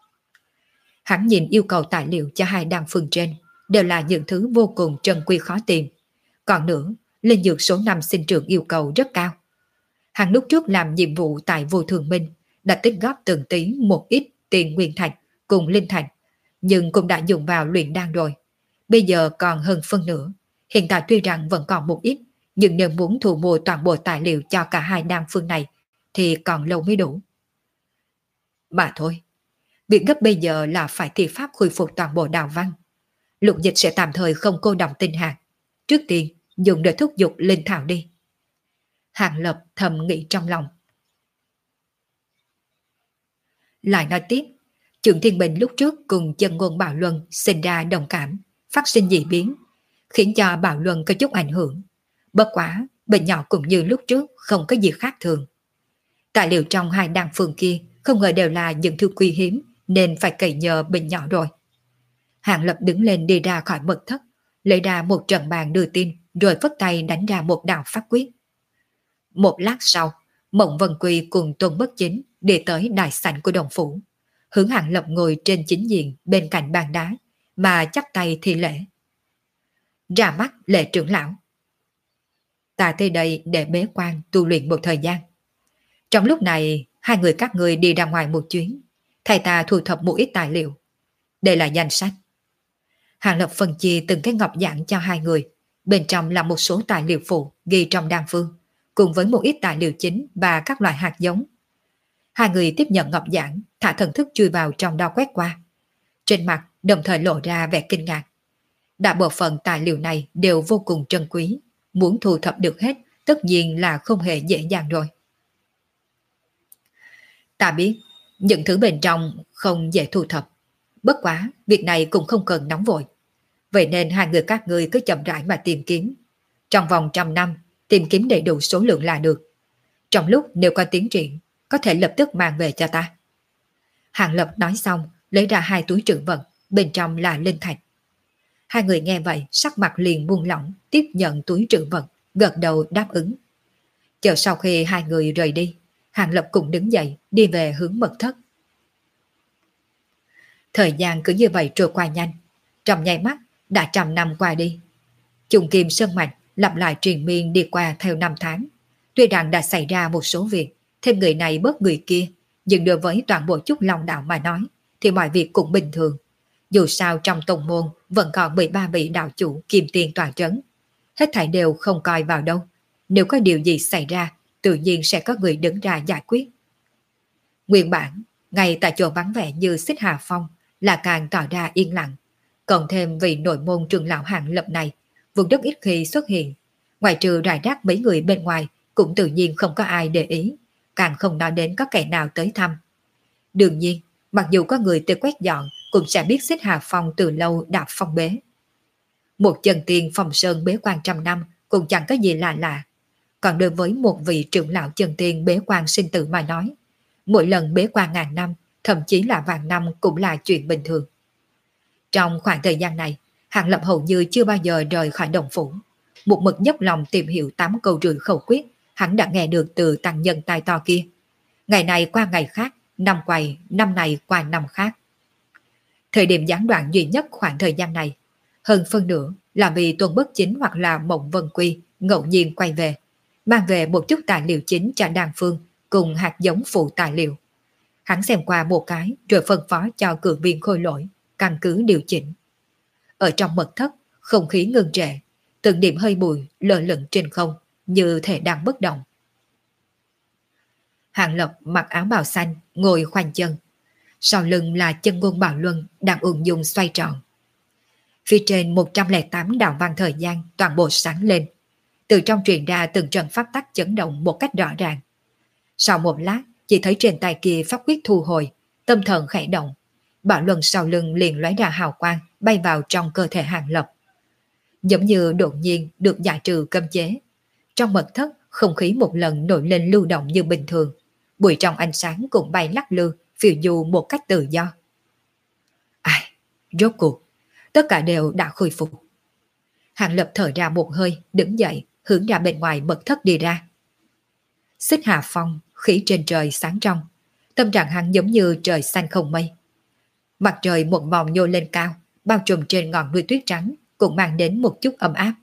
Hắn nhìn yêu cầu tài liệu cho hai đan phương trên, đều là những thứ vô cùng trân quý khó tìm. Còn nữa, linh dược số năm sinh trưởng yêu cầu rất cao. Hắn lúc trước làm nhiệm vụ tại Vô Thường Minh đã tích góp từng tí một ít tiền nguyên thạch cùng linh thạch, nhưng cũng đã dùng vào luyện đan rồi. Bây giờ còn hơn phân nửa. Hiện tại tuy rằng vẫn còn một ít, nhưng nếu muốn thu mua toàn bộ tài liệu cho cả hai đan phương này thì còn lâu mới đủ. Mà thôi, việc gấp bây giờ là phải thi pháp khôi phục toàn bộ đạo văn. Lục Dịch sẽ tạm thời không cô động tinh hạt. Trước tiên dùng để thúc giục linh thảo đi. Hàng Lập thầm nghĩ trong lòng. Lại nói tiếp, Trượng Thiên Bình lúc trước cùng chân ngôn Bảo Luân sinh ra đồng cảm, phát sinh dị biến, khiến cho Bảo Luân có chút ảnh hưởng. Bất quá, bệnh nhỏ cũng như lúc trước không có gì khác thường. Tài liệu trong hai đan phương kia không ngờ đều là những thứ quý hiếm, nên phải cậy nhờ bệnh nhỏ rồi. Hàng Lập đứng lên đi ra khỏi mật thất, lấy ra một trận bàn đưa tin, rồi phất tay đánh ra một đạo pháp quyết. Một lát sau, Mộng Vân Quy cùng Tôn Bất Chính đi tới đại sảnh của đồng phủ, hướng Hàng Lập ngồi trên chính diện bên cạnh bàn đá, mà chắp tay thi lễ. Ra mắt Lệ trưởng lão. Ta tới đây để bế quan tu luyện một thời gian. Trong lúc này, hai người các người đi ra ngoài một chuyến, thầy ta thu thập một ít tài liệu. Đây là danh sách. Hàng Lập phân chia từng cái ngọc giản cho hai người, bên trong là một số tài liệu phụ ghi trong đan phương, cùng với một ít tài liệu chính và các loại hạt giống. Hai người tiếp nhận ngọc giản, thả thần thức chui vào trong đó quét qua. Trên mặt đồng thời lộ ra vẻ kinh ngạc. Đại bộ phận tài liệu này đều vô cùng trân quý, muốn thu thập được hết tất nhiên là không hề dễ dàng rồi. Ta biết, những thứ bên trong không dễ thu thập. Bất quá, việc này cũng không cần nóng vội. Vậy nên hai người các ngươi cứ chậm rãi mà tìm kiếm. Trong vòng trăm năm, tìm kiếm đầy đủ số lượng là được. Trong lúc nếu có tiến triển, có thể lập tức mang về cho ta. Hàng Lập nói xong, lấy ra hai túi trữ vật, bên trong là linh thạch. Hai người nghe vậy, sắc mặt liền buông lỏng, tiếp nhận túi trữ vật, gật đầu đáp ứng. Chờ sau khi hai người rời đi, Hàng Lập cũng đứng dậy, đi về hướng mật thất. Thời gian cứ như vậy trôi qua nhanh, trong nháy mắt đã trăm năm qua đi. Trùng Kim Sơn Mạch lặp lại truyền miên đi qua theo năm tháng. Tuy rằng đã xảy ra một số việc, thêm người này bớt người kia, nhưng đối với toàn bộ Trúc Long Đạo mà nói, thì mọi việc cũng bình thường. Dù sao trong tông môn vẫn còn mười ba vị đạo chủ kim tiền tọa trấn. Hết thảy đều không coi vào đâu. Nếu có điều gì xảy ra, tự nhiên sẽ có người đứng ra giải quyết. Nguyên bản, ngay tại chỗ vắng vẻ như Xích Hà Phong là càng tỏ ra yên lặng. Cộng thêm vì nội môn trường lão Hàng Lập này, vùng đất ít khi xuất hiện. Ngoài trừ rải rác mấy người bên ngoài, cũng tự nhiên không có ai để ý, càng không nói đến có kẻ nào tới thăm. Đương nhiên, mặc dù có người tới quét dọn, cũng sẽ biết Xích Hà Phong từ lâu đã phong bế. Một chân tiên phòng sơn bế quan trăm năm cũng chẳng có gì lạ lạ. Còn đối với một vị trưởng lão chân tiên bế quan sinh tử mà nói, mỗi lần bế quan ngàn năm, thậm chí là vạn năm cũng là chuyện bình thường. Trong khoảng thời gian này, Hàng Lập hầu như chưa bao giờ rời khỏi đồng phủ. Một mực dốc lòng tìm hiểu tám câu rưỡi khẩu quyết, hắn đã nghe được từ tăng nhân tai to kia. Ngày này qua ngày khác, năm quay, năm này qua năm khác. Thời điểm gián đoạn duy nhất khoảng thời gian này, hơn phân nửa là vì Tuần Bất Chính hoặc là Mộng Vân Quy ngẫu nhiên quay về, mang về một chút tài liệu chính cho Đan Phương cùng hạt giống phụ tài liệu. Hắn xem qua một cái rồi phân phó cho cử viên Khôi Lỗi căn cứ điều chỉnh. Ở trong mật thất, không khí ngưng trệ, từng điểm hơi bụi lơ lửng trên không như thể đang bất động. Hàng Lập mặc áo bào xanh ngồi khoanh chân, sau lưng là chân ngôn Bảo Luân đang ung dung xoay tròn. Phía trên một trăm lẻ tám đạo văn thời gian toàn bộ sáng lên, từ trong truyền ra từng trận pháp tắc chấn động một cách rõ ràng. Sau một lát, chỉ thấy trên tay kia pháp quyết thu hồi, tâm thần khẽ động, Bảo Luân sau lưng liền lóe ra hào quang bay vào trong cơ thể Hàng Lập. Giống như đột nhiên được giải trừ cấm chế. Trong mật thất, không khí một lần nổi lên lưu động như bình thường, bụi trong ánh sáng cũng bay lắc lư, phiêu du một cách tự do. Ai, rốt cuộc, tất cả đều đã khôi phục. Hàng Lập thở ra một hơi, đứng dậy, hướng ra bên ngoài mật thất đi ra. Xích Hà Phong, khí trên trời sáng trong, tâm trạng hắn giống như trời xanh không mây. Mặt trời một vòng nhô lên cao, bao trùm trên ngọn núi tuyết trắng, cũng mang đến một chút ấm áp.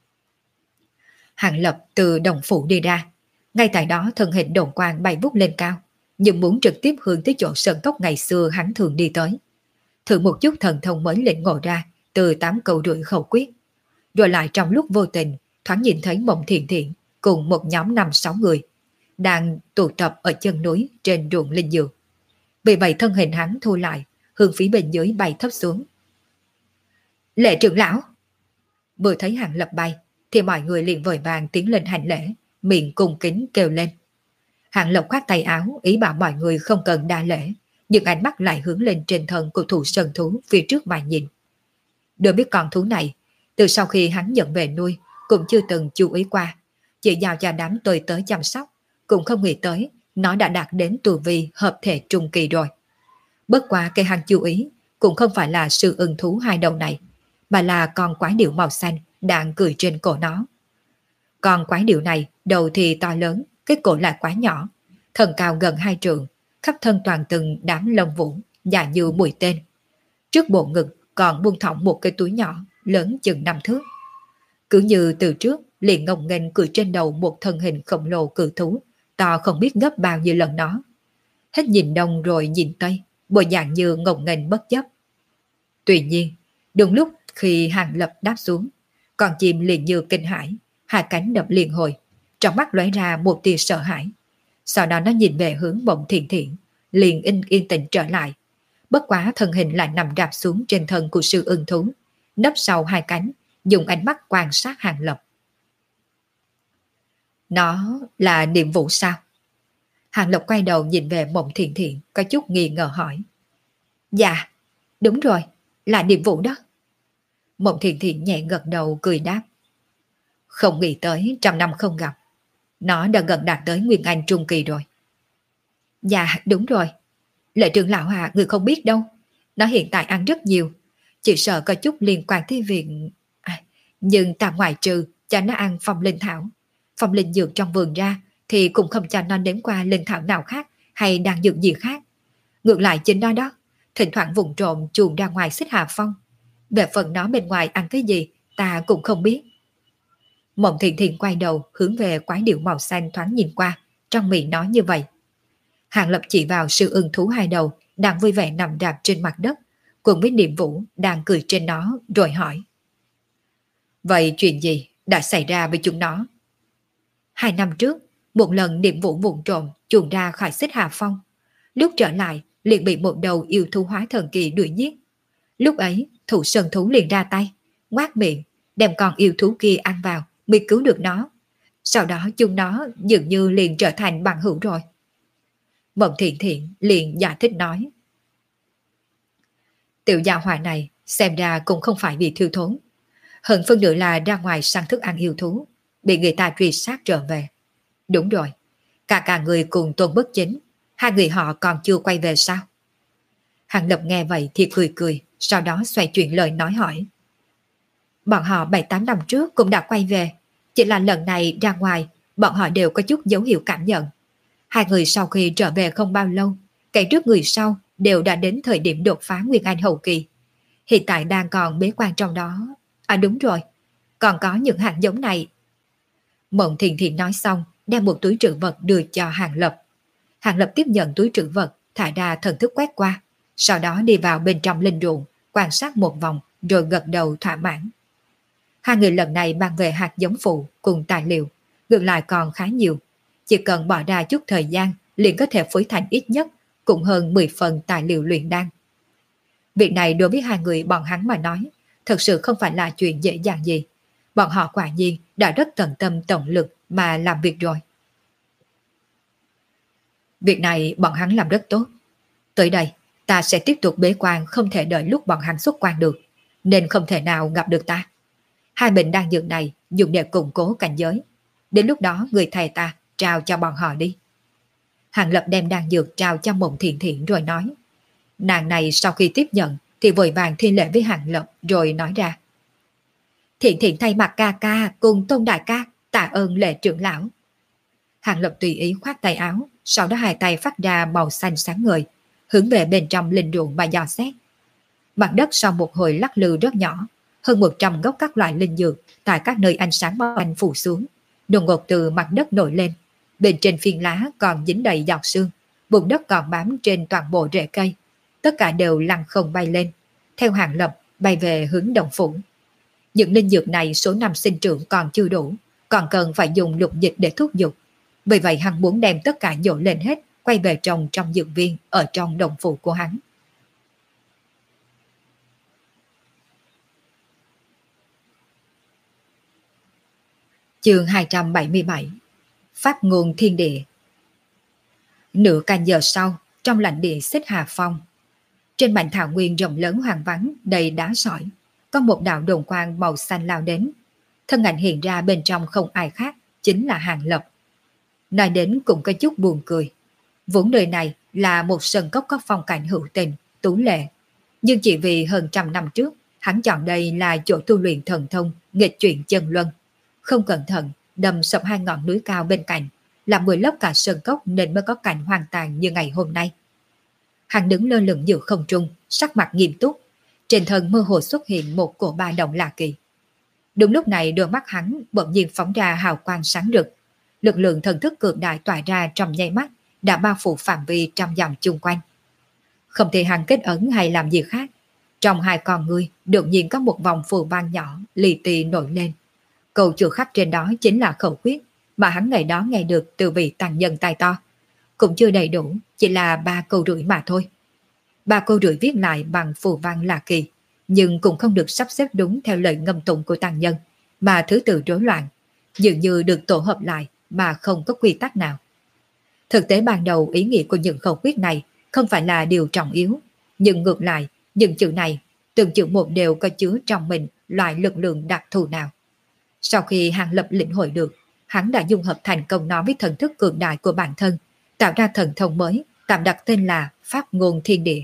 Hàng Lập từ đồng phủ đi ra, ngay tại đó thân hình đồn quang bay vút lên cao, nhưng muốn trực tiếp hướng tới chỗ sơn cốc ngày xưa hắn thường đi tới. Thử một chút thần thông mới lĩnh ngộ ra từ tám câu rưỡi khẩu quyết, rồi lại trong lúc vô tình thoáng nhìn thấy Mộng Thiện Thiện cùng một nhóm năm sáu người đang tụ tập ở chân núi trên ruộng linh dược. Vì vậy thân hình hắn thu lại, hướng phía bên dưới bay thấp xuống. Lệ trưởng lão! Vừa thấy Hàng Lập bay, thì mọi người liền vội vàng tiến lên hành lễ, miệng cung kính kêu lên. Hàng Lập khoát tay áo, ý bảo mọi người không cần đa lễ, nhưng ánh mắt lại hướng lên trên thân của thủ sơn thú phía trước mà nhìn. Được biết con thú này, từ sau khi hắn nhận về nuôi, cũng chưa từng chú ý qua, chỉ giao cho đám tôi tới chăm sóc, cũng không nghĩ tới nó đã đạt đến tu vi hợp thể trung kỳ rồi. Bất quá cái hắn chú ý cũng không phải là sư ưng thú hai đầu này, mà là con quái điểu màu xanh đang cười trên cổ nó. Con quái điểu này đầu thì to lớn, cái cổ lại quá nhỏ, thân cao gần hai trượng, khắp thân toàn từng đám lông vũ dài như mũi tên. Trước bộ ngực còn buông thõng một cái túi nhỏ lớn chừng năm thước. Cứ như từ trước liền ngông nghênh cười trên đầu một thân hình khổng lồ cự thú, to không biết gấp bao nhiêu lần nó. Hết nhìn đông rồi nhìn tây, bộ dạng như ngông nghênh bất chấp. Tuy nhiên, đúng lúc khi Hàng Lập đáp xuống, con chim liền như kinh hãi, hai cánh đập liền hồi, trong mắt lóe ra một tia sợ hãi. Sau đó nó nhìn về hướng Mộng Thiện Thiện, liền in yên tĩnh trở lại. Bất quá thân hình lại nằm rạp xuống trên thân của sư ưng thú, nấp sau hai cánh, dùng ánh mắt quan sát Hàng Lập. Nó là niệm vũ sao? Hàng Lập quay đầu nhìn về Mộng Thiện Thiện, có chút nghi ngờ hỏi. Dạ, đúng rồi, là niệm vũ đó. Mộng Thiện Thiện nhẹ gật đầu cười đáp. Không nghĩ tới trăm năm không gặp, nó đã gần đạt tới Nguyên Anh Trung Kỳ rồi. Dạ, đúng rồi. Lệ trưởng lão à, người không biết đâu. Nó hiện tại ăn rất nhiều, chỉ sợ có chút liên quan tới việc... À, nhưng ta ngoại trừ cho nó ăn phong linh thảo, phong linh dược trong vườn ra, thì cũng không cho nó nếm qua linh thảo nào khác hay đan dược gì khác. Ngược lại chính nó đó, thỉnh thoảng vùng trộm chuồn ra ngoài Xích Hà Phong. Về phần nó bên ngoài ăn cái gì, ta cũng không biết. Mộng Thiện Thiện quay đầu hướng về quái điểu màu xanh thoáng nhìn qua, trong miệng nói như vậy. Hàng Lập chỉ vào sư ưng thú hai đầu đang vui vẻ nằm đạp trên mặt đất, cùng với Niệm Vũ đang cười trên nó rồi hỏi. Vậy chuyện gì đã xảy ra với chúng nó? Hai năm trước, một lần Niệm Vũ vụng trộm chuồn ra khỏi xích Hà Phong. Lúc trở lại, liền bị một đầu yêu thú hóa thần kỳ đuổi giết. Lúc ấy, thủ sơn thú liền ra tay, ngoác miệng, đem con yêu thú kia ăn vào, mới cứu được nó. Sau đó chúng nó dường như liền trở thành bằng hữu rồi. Mộng Thiện Thiện liền giải thích nói. Tiểu gia hỏa này xem ra cũng không phải vì thiếu thốn. Hơn phân nửa là ra ngoài săn thức ăn yêu thú, bị người ta truy sát trở về. Đúng rồi, cả cả người cùng Tôn Bất Chính, hai người họ còn chưa quay về sao? Hàng Lập nghe vậy thì cười cười, sau đó xoay chuyển lời nói hỏi. Bọn họ bảy tám năm trước cũng đã quay về, chỉ là lần này ra ngoài, bọn họ đều có chút dấu hiệu cảm nhận. Hai người sau khi trở về không bao lâu, kẻ trước người sau đều đã đến thời điểm đột phá Nguyên Anh hậu kỳ. Hiện tại đang còn bế quan trong đó. À đúng rồi, còn có những hạt giống này. Mộng Thiện Thiện nói xong, đem một túi trữ vật đưa cho Hàng Lập. Hàng Lập tiếp nhận túi trữ vật, thả ra thần thức quét qua, sau đó đi vào bên trong linh ruộng, quan sát một vòng rồi gật đầu thỏa mãn. Hai người lần này mang về hạt giống phụ cùng tài liệu, ngược lại còn khá nhiều. Chỉ cần bỏ ra chút thời gian liền có thể phối thành ít nhất cũng hơn mười phần tài liệu luyện đan. Việc này đối với hai người bọn hắn mà nói, thật sự không phải là chuyện dễ dàng gì. Bọn họ quả nhiên đã rất tận tâm tổng lực mà làm việc rồi. Việc này bọn hắn làm rất tốt. Tới đây, ta sẽ tiếp tục bế quan, không thể đợi lúc bọn hắn xuất quan được, nên không thể nào gặp được ta. Hai bình đan dược này dùng để củng cố cảnh giới. Đến lúc đó người thầy ta trao cho bọn họ đi. Hàng Lập đem đan dược trao cho Mộng Thiện Thiện rồi nói. Nàng này sau khi tiếp nhận thì vội vàng thi lễ với Hàng Lập rồi nói ra. Thiện Thiện thay mặt ca ca cùng Tôn đại ca tạ ơn Lệ trưởng lão. Hàng Lập tùy ý khoát tay áo, sau đó hai tay phát ra màu xanh sáng ngời, hướng về bên trong linh ruộng mà dò xét. Mặt đất sau một hồi lắc lư rất nhỏ, hơn một trăm gốc các loại linh dược tại các nơi ánh sáng bao quanh phủ xuống, đột ngột từ mặt đất nổi lên. Bên trên phiến lá còn dính đầy giọt sương, bùn đất còn bám trên toàn bộ rễ cây. Tất cả đều lăn không bay lên, theo Hàng Lập bay về hướng Đồng Phủ. Những linh dược này số năm sinh trưởng còn chưa đủ, còn cần phải dùng lục dịch để thúc giục. Vì vậy hắn muốn đem tất cả dỗ lên hết, quay về trồng trong dược viên ở trong đồng phủ của hắn. Chương hai trăm bảy mươi bảy. Pháp nguồn thiên địa. Nửa canh giờ sau, trong lãnh địa xích Hà Phong, trên mảnh thảo nguyên rộng lớn hoang vắng đầy đá sỏi, có một đạo đồn quang màu xanh lao đến. Thân ảnh hiện ra bên trong không ai khác, chính là Hàng Lập. Nói đến cũng có chút buồn cười. Vốn nơi này là một sân cốc có phong cảnh hữu tình, tú lệ. Nhưng chỉ vì hơn trăm năm trước, hắn chọn đây là chỗ tu luyện thần thông, nghịch chuyển chân luân. Không cẩn thận, đâm sập hai ngọn núi cao bên cạnh, làm bồi lấp cả sân cốc nên mới có cảnh hoang tàn như ngày hôm nay. Hắn đứng lơ lửng giữa không trung, sắc mặt nghiêm túc. Trên thân mơ hồ xuất hiện một cổ ba động lạ kỳ. Đúng lúc này đôi mắt hắn bỗng nhiên phóng ra hào quang sáng rực. Lực lượng thần thức cường đại tỏa ra trong nháy mắt, đã bao phủ phạm vi trăm dặm chung quanh. Không thể hắn kết ấn hay làm gì khác. Trong hai con ngươi đột nhiên có một vòng phù văn nhỏ lì tì nổi lên. Câu chữ khắc trên đó chính là khẩu quyết mà hắn ngày đó nghe được từ vị tăng nhân tài to. Cũng chưa đầy đủ, chỉ là ba câu rưỡi mà thôi. Ba câu rưỡi viết lại bằng phù văn lạ kỳ, nhưng cũng không được sắp xếp đúng theo lời ngâm tụng của tăng nhân, mà thứ tự rối loạn, dường như được tổ hợp lại mà không có quy tắc nào. Thực tế ban đầu ý nghĩa của những khẩu quyết này không phải là điều trọng yếu, nhưng ngược lại, những chữ này, từng chữ một đều có chứa trong mình loại lực lượng đặc thù nào. Sau khi Hàng Lập lĩnh hội được, hắn đã dung hợp thành công nó với thần thức cường đại của bản thân, tạo ra thần thông mới, tạm đặt tên là Pháp ngôn thiên địa.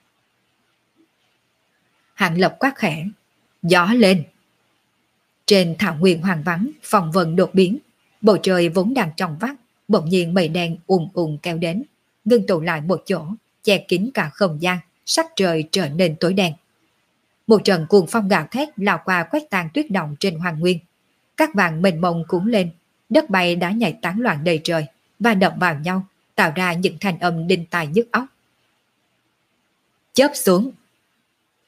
Hàng Lập quát khẽ, gió lên. Trên thảo nguyên hoang vắng, phong vân đột biến, bầu trời vốn đang trong vắt, bỗng nhiên mây đen ùn ùn kéo đến, ngưng tụ lại một chỗ, che kín cả không gian, sắc trời trở nên tối đen. Một trận cuồng phong gào thét lao qua quét tan tuyết động trên hoàng nguyên. Các vàng mênh mông cuốn lên, đất bay đá nhảy tán loạn đầy trời, và đập vào nhau, tạo ra những thanh âm đinh tai nhức óc. Chớp xuống.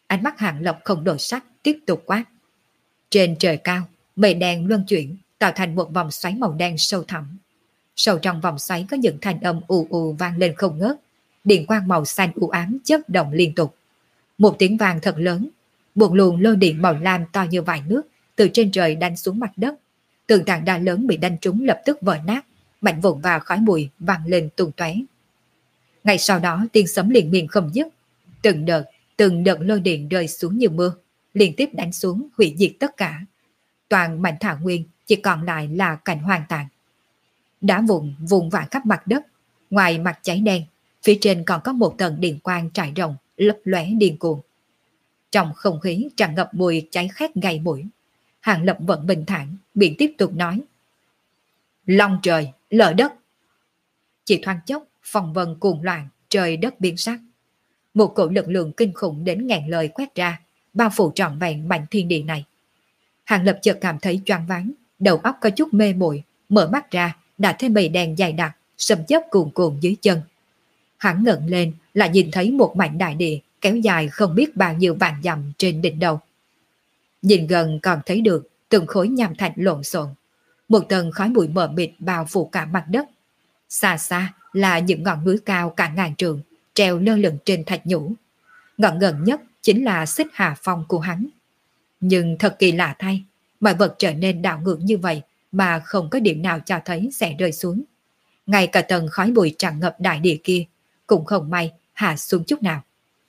Ánh mắt Hàng Lập không đổi sắc, tiếp tục quát. Trên trời cao, mây đen luân chuyển, tạo thành một vòng xoáy màu đen sâu thẳm. Sâu trong vòng xoáy có những thanh âm ù ù vang lên không ngớt, điện quang màu xanh u ám chớp động liên tục. Một tiếng vang thật lớn, một luồng lôi điện màu lam to như vại nước từ trên trời đánh xuống mặt đất. Tường tảng đá lớn bị đánh trúng lập tức vỡ nát, mảnh vụn và khói bụi vang lên tung tóe. Ngay sau đó tiếng sấm liền miên không dứt, từng đợt, từng đợt lôi điện rơi xuống như mưa, liên tiếp đánh xuống hủy diệt tất cả. Toàn mảnh thảo nguyên chỉ còn lại là cảnh hoang tàn. Đá vụn vụn vãi khắp mặt đất, ngoài mặt cháy đen, phía trên còn có một tầng điện quang trải rộng, lấp lóe điên cuồng. Trong không khí tràn ngập mùi cháy khét gây mũi. Hàng Lập vẫn bình thản, miệng tiếp tục nói. Long trời, lở đất. Chỉ thoáng chốc, phong vân cuồng loạn, trời đất biến sắc. Một cổ lực lượng kinh khủng đến ngàn lời quét ra, bao phủ trọn vẹn mảnh thiên địa này. Hàng Lập chợt cảm thấy choáng váng, đầu óc có chút mê muội, mở mắt ra đã thấy mây đen dày đặc, sầm chớp cuồn cuộn dưới chân. Hắn ngẩng lên là nhìn thấy một mảnh đại địa kéo dài không biết bao nhiêu vạn dặm trên đỉnh đầu. Nhìn gần còn thấy được từng khối nham thạch lộn xộn, một tầng khói bụi mờ mịt bao phủ cả mặt đất. Xa xa là những ngọn núi cao cả ngàn trượng treo lơ lửng trên thạch nhũ. Ngọn gần nhất chính là Xích Hà Phong của hắn. Nhưng thật kỳ lạ thay, mọi vật trở nên đảo ngược như vậy mà không có điểm nào cho thấy sẽ rơi xuống. Ngay cả tầng khói bụi tràn ngập đại địa kia cũng không may hạ xuống chút nào.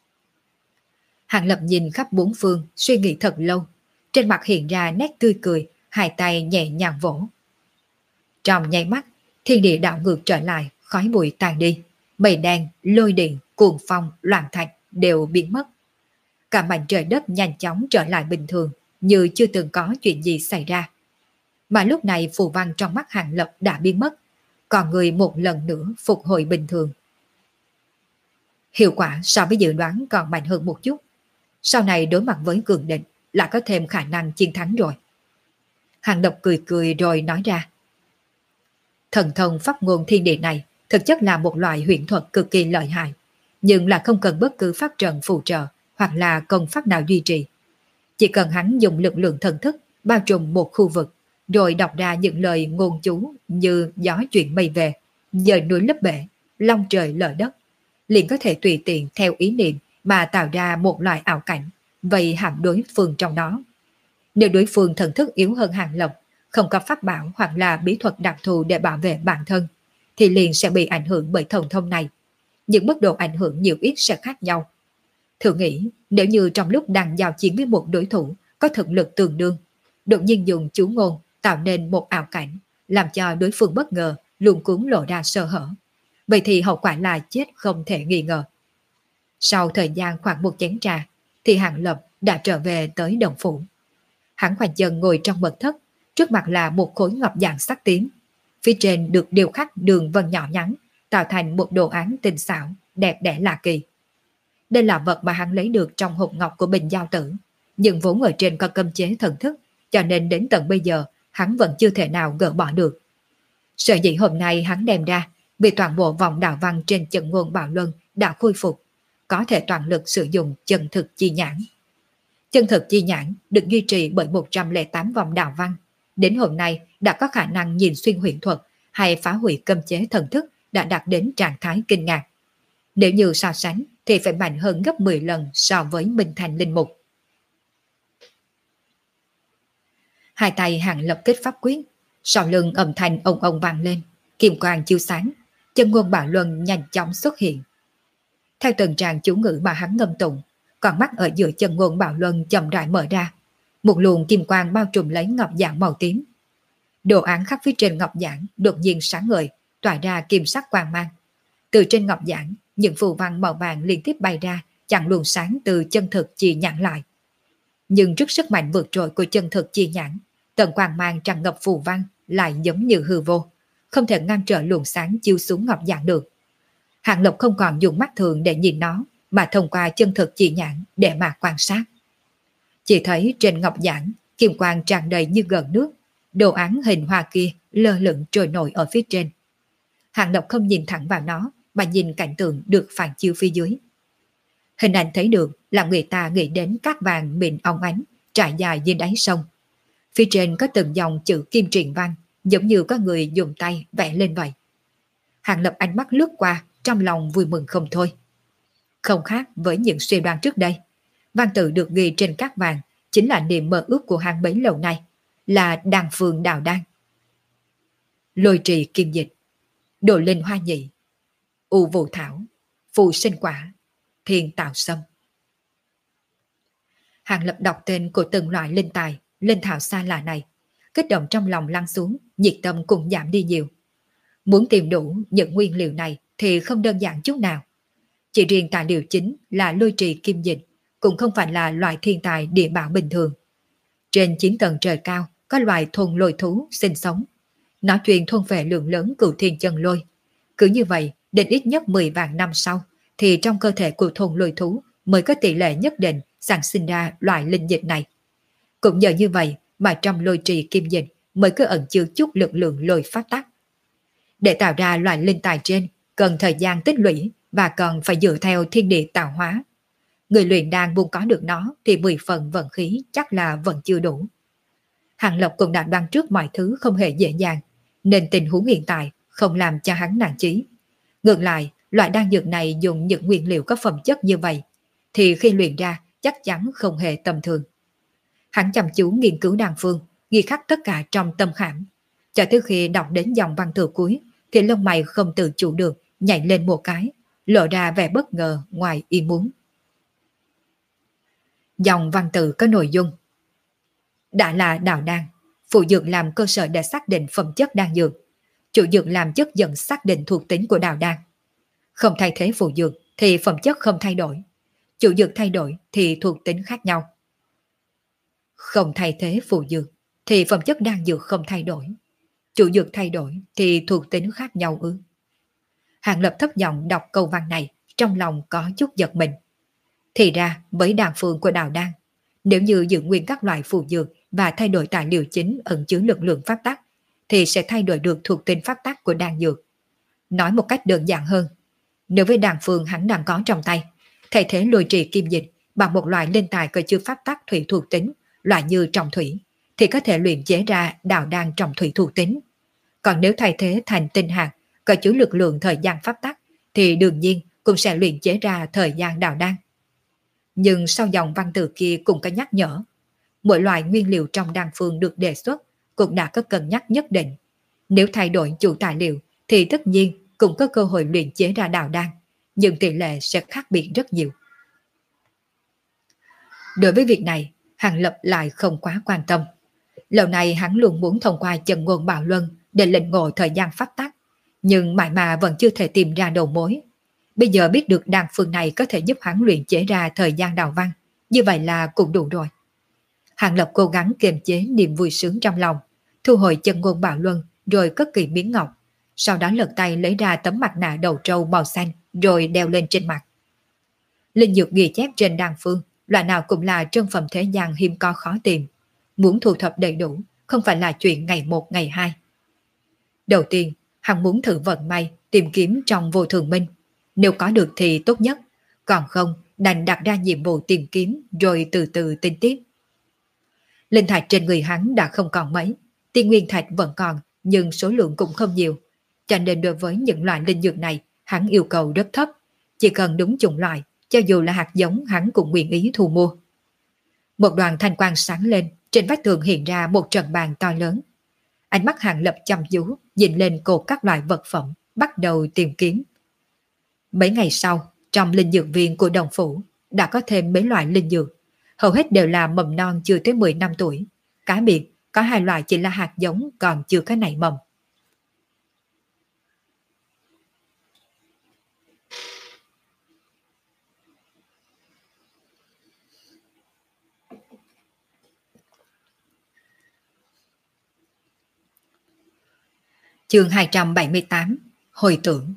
Hàng Lập nhìn khắp bốn phương, suy nghĩ thật lâu. Trên mặt hiện ra nét tươi cười, hai tay nhẹ nhàng vỗ. Trong nháy mắt, thiên địa đảo ngược trở lại, khói bụi tan đi. Mây đen, lôi điện, cuồng phong, loạn thạch đều biến mất. Cả mảnh trời đất nhanh chóng trở lại bình thường, như chưa từng có chuyện gì xảy ra. Mà lúc này phù văn trong mắt Hàng Lập đã biến mất, còn người một lần nữa phục hồi bình thường. Hiệu quả so với dự đoán còn mạnh hơn một chút. Sau này đối mặt với cường địch là có thêm khả năng chiến thắng rồi. Hàng Lập cười cười rồi nói ra. Thần thông pháp ngôn thiên địa này thực chất là một loại huyền thuật cực kỳ lợi hại, nhưng là không cần bất cứ pháp trận phù trợ hoặc là công pháp nào duy trì. Chỉ cần hắn dùng lực lượng thần thức bao trùm một khu vực, rồi đọc ra những lời ngôn chú như gió chuyển mây về, dời núi lấp bể, long trời lở đất, liền có thể tùy tiện theo ý niệm mà tạo ra một loại ảo cảnh, vậy hàm đối phương trong đó. Nếu đối phương thần thức yếu hơn Hàng Lập, không có pháp bảo hoặc là bí thuật đặc thù để bảo vệ bản thân, thì liền sẽ bị ảnh hưởng bởi thần thông này. Những mức độ ảnh hưởng nhiều ít sẽ khác nhau. Thử nghĩ, nếu như trong lúc đang giao chiến với một đối thủ có thực lực tương đương, đột nhiên dùng chú ngôn tạo nên một ảo cảnh, làm cho đối phương bất ngờ, luống cuống lộ ra sơ hở. Vậy thì hậu quả là chết không thể nghi ngờ. Sau thời gian khoảng một chén trà, thì Hàng Lập đã trở về tới đồng phủ. Hắn khoanh chân ngồi trong mật thất, trước mặt là một khối ngọc dạng sắc tím. Phía trên được điêu khắc đường vân nhỏ nhắn, tạo thành một đồ án tinh xảo, đẹp đẽ lạ kỳ. Đây là vật mà hắn lấy được trong hộp ngọc của Bình Giao Tử, nhưng vốn ở trên có cấm chế thần thức, cho nên đến tận bây giờ hắn vẫn chưa thể nào gỡ bỏ được. Sở dĩ hôm nay hắn đem ra, vì toàn bộ vòng đạo văn trên chân ngôn Bảo Luân đã khôi phục, có thể toàn lực sử dụng chân thực chi nhãn. Chân thực chi nhãn được duy trì bởi một trăm lẻ tám vòng đạo văn, đến hôm nay đã có khả năng nhìn xuyên huyền thuật hay phá hủy cấm chế thần thức đã đạt đến trạng thái kinh ngạc. Nếu như so sánh thì phải mạnh hơn gấp mười lần so với Minh Thành Linh Mục. Hai tay Hàng Lập kết pháp quyết, sau lưng âm thanh ông ông vang lên, kim quang chiếu sáng, chân ngôn Bảo Luân nhanh chóng xuất hiện. Theo từng tràng chú ngữ mà hắn ngâm tụng, con mắt ở giữa chân ngôn Bảo Luân chậm rãi mở ra, một luồng kim quang bao trùm lấy ngọc giản màu tím. Đồ án khắc phía trên ngọc giản đột nhiên sáng ngời, tỏa ra kim sắc quang mang. Từ trên ngọc giản, những phù văn màu vàng liên tiếp bay ra, chặn luồng sáng từ chân thực chi nhãn lại. Nhưng trước sức mạnh vượt trội của chân thực chi nhãn, tầng quang mang tràn ngập phù văn lại giống như hư vô, không thể ngăn trở luồng sáng chiếu xuống ngọc giản được. Hàng Lập không còn dùng mắt thường để nhìn nó, mà thông qua chân thực chi nhãn để mà quan sát. Chỉ thấy trên ngọc giản, kim quang tràn đầy như gần nước, đồ án hình hoa kia lơ lửng trôi nổi ở phía trên. Hàng Lập không nhìn thẳng vào nó, mà nhìn cảnh tượng được phản chiếu phía dưới. Hình ảnh thấy được làm người ta nghĩ đến cát vàng mịn óng ánh trải dài dưới đáy sông. Phía trên có từng dòng chữ kim truyền văn, giống như có người dùng tay vẽ lên vậy. Hàng Lập ánh mắt lướt qua, trong lòng vui mừng không thôi. Không khác với những suy đoán trước đây, văn tự được ghi trên cát vàng chính là niềm mơ ước của hắn bấy lâu nay, là đàn phương đào đan. Lôi trì kim dịch, đồ linh hoa nhị, u vũ thảo, phù sinh quả, thiên tạo sâm. Hàng Lập đọc tên của từng loại linh tài, linh thảo xa lạ này, kích động trong lòng lăn xuống, nhiệt tâm cũng giảm đi nhiều. Muốn tìm đủ những nguyên liệu này thì không đơn giản chút nào. Chỉ riêng tài liệu chính là lôi trì kim dịch cũng không phải là loại thiên tài địa bảo bình thường. Trên chín tầng trời cao có loài thôn lôi thú sinh sống. Nó truyền thôn về lượng lớn cửu thiên chân lôi. Cứ như vậy, đến ít nhất mười vạn năm sau, thì trong cơ thể của thôn lôi thú mới có tỷ lệ nhất định sản sinh ra loại linh dịch này. Cũng nhờ như vậy mà trong lôi trì kim dịch mới có ẩn chứa chút lực lượng lôi pháp tắc. Để tạo ra loại linh tài trên, cần thời gian tích lũy và còn phải dựa theo thiên địa tạo hóa. Người luyện đan muốn có được nó thì mười phần vận khí chắc là vẫn chưa đủ. Hàng Lập cũng đã đoán trước mọi thứ không hề dễ dàng, nên tình huống hiện tại không làm cho hắn nản chí. Ngược lại, loại đan dược này dùng những nguyên liệu có phẩm chất như vậy, thì khi luyện ra chắc chắn không hề tầm thường. Hắn chăm chú nghiên cứu đan phương, ghi khắc tất cả trong tâm khảm. Cho tới khi đọc đến dòng văn từ cuối, thì lông mày không tự chủ được nhảy lên một cái, lộ ra vẻ bất ngờ ngoài ý muốn. Dòng văn tự có nội dung: đã là đào đan, phụ dược làm cơ sở để xác định phẩm chất đan dược, chủ dược làm chất dẫn xác định thuộc tính của đào đan. Không thay thế phụ dược thì phẩm chất không thay đổi, chủ dược thay đổi thì thuộc tính khác nhau. Không thay thế phụ dược thì phẩm chất đan dược không thay đổi, chủ dược thay đổi thì thuộc tính khác nhau ư? Hàng Lập thấp giọng đọc câu văn này, trong lòng có chút giật mình. Thì ra với đan phương của đào đan, nếu như giữ nguyên các loại phụ dược và thay đổi tài liệu chính ẩn chứa lực lượng pháp tắc, thì sẽ thay đổi được thuộc tính pháp tắc của đan dược. Nói một cách đơn giản hơn, nếu với đan phương hắn đang có trong tay, thay thế lôi trì kim dịch bằng một loại linh tài có chứa pháp tắc thủy thuộc tính, loại như trọng thủy, thì có thể luyện chế ra đào đan trọng thủy thuộc tính. Còn nếu thay thế thành tinh hạt có chứa lực lượng thời gian pháp tắc, thì đương nhiên cũng sẽ luyện chế ra thời gian đào đan. Nhưng sau dòng văn tự kia cũng có nhắc nhở, mỗi loại nguyên liệu trong đan phương được đề xuất cũng đã có cân nhắc nhất định. Nếu thay đổi chủ tài liệu thì tất nhiên cũng có cơ hội luyện chế ra đào đan, nhưng tỷ lệ sẽ khác biệt rất nhiều. Đối với việc này, Hàng Lập lại không quá quan tâm. Lâu nay hắn luôn muốn thông qua chân ngôn bạo luân để lĩnh ngộ thời gian pháp tắc, nhưng mãi mà vẫn chưa thể tìm ra đầu mối. Bây giờ biết được đan phương này có thể giúp hắn luyện chế ra thời gian đào văn, như vậy là cũng đủ rồi. Hàng Lập cố gắng kiềm chế niềm vui sướng trong lòng, thu hồi chân ngôn bạo luân rồi cất kỹ miếng ngọc, sau đó lật tay lấy ra tấm mặt nạ đầu trâu màu xanh rồi đeo lên trên mặt. Linh dược ghi chép trên đan phương, loại nào cũng là trân phẩm thế gian hiếm có khó tìm. Muốn thu thập đầy đủ không phải là chuyện ngày một ngày hai. Đầu tiên, hắn muốn thử vận may tìm kiếm trong vô thường minh. Nếu có được thì tốt nhất, còn không đành đặt ra nhiệm vụ tìm kiếm rồi từ từ tính tiếp. Linh thạch trên người hắn đã không còn mấy, tiên nguyên thạch vẫn còn nhưng số lượng cũng không nhiều, cho nên đối với những loại linh dược này hắn yêu cầu rất thấp, chỉ cần đúng chủng loại, cho dù là hạt giống hắn cũng nguyện ý thu mua. Một đoàn thanh quang sáng lên, trên vách tường hiện ra một trận bàn to lớn. Ánh mắt Hàng Lập chăm chú nhìn lên cột các loại vật phẩm, bắt đầu tìm kiếm. Mấy ngày sau, trong linh dược viên của đồng phủ đã có thêm mấy loại linh dược, hầu hết đều là mầm non chưa tới mười năm tuổi, cá biệt có hai loại chỉ là hạt giống còn chưa có nảy mầm. Chương hai trăm bảy mươi tám, hồi tưởng.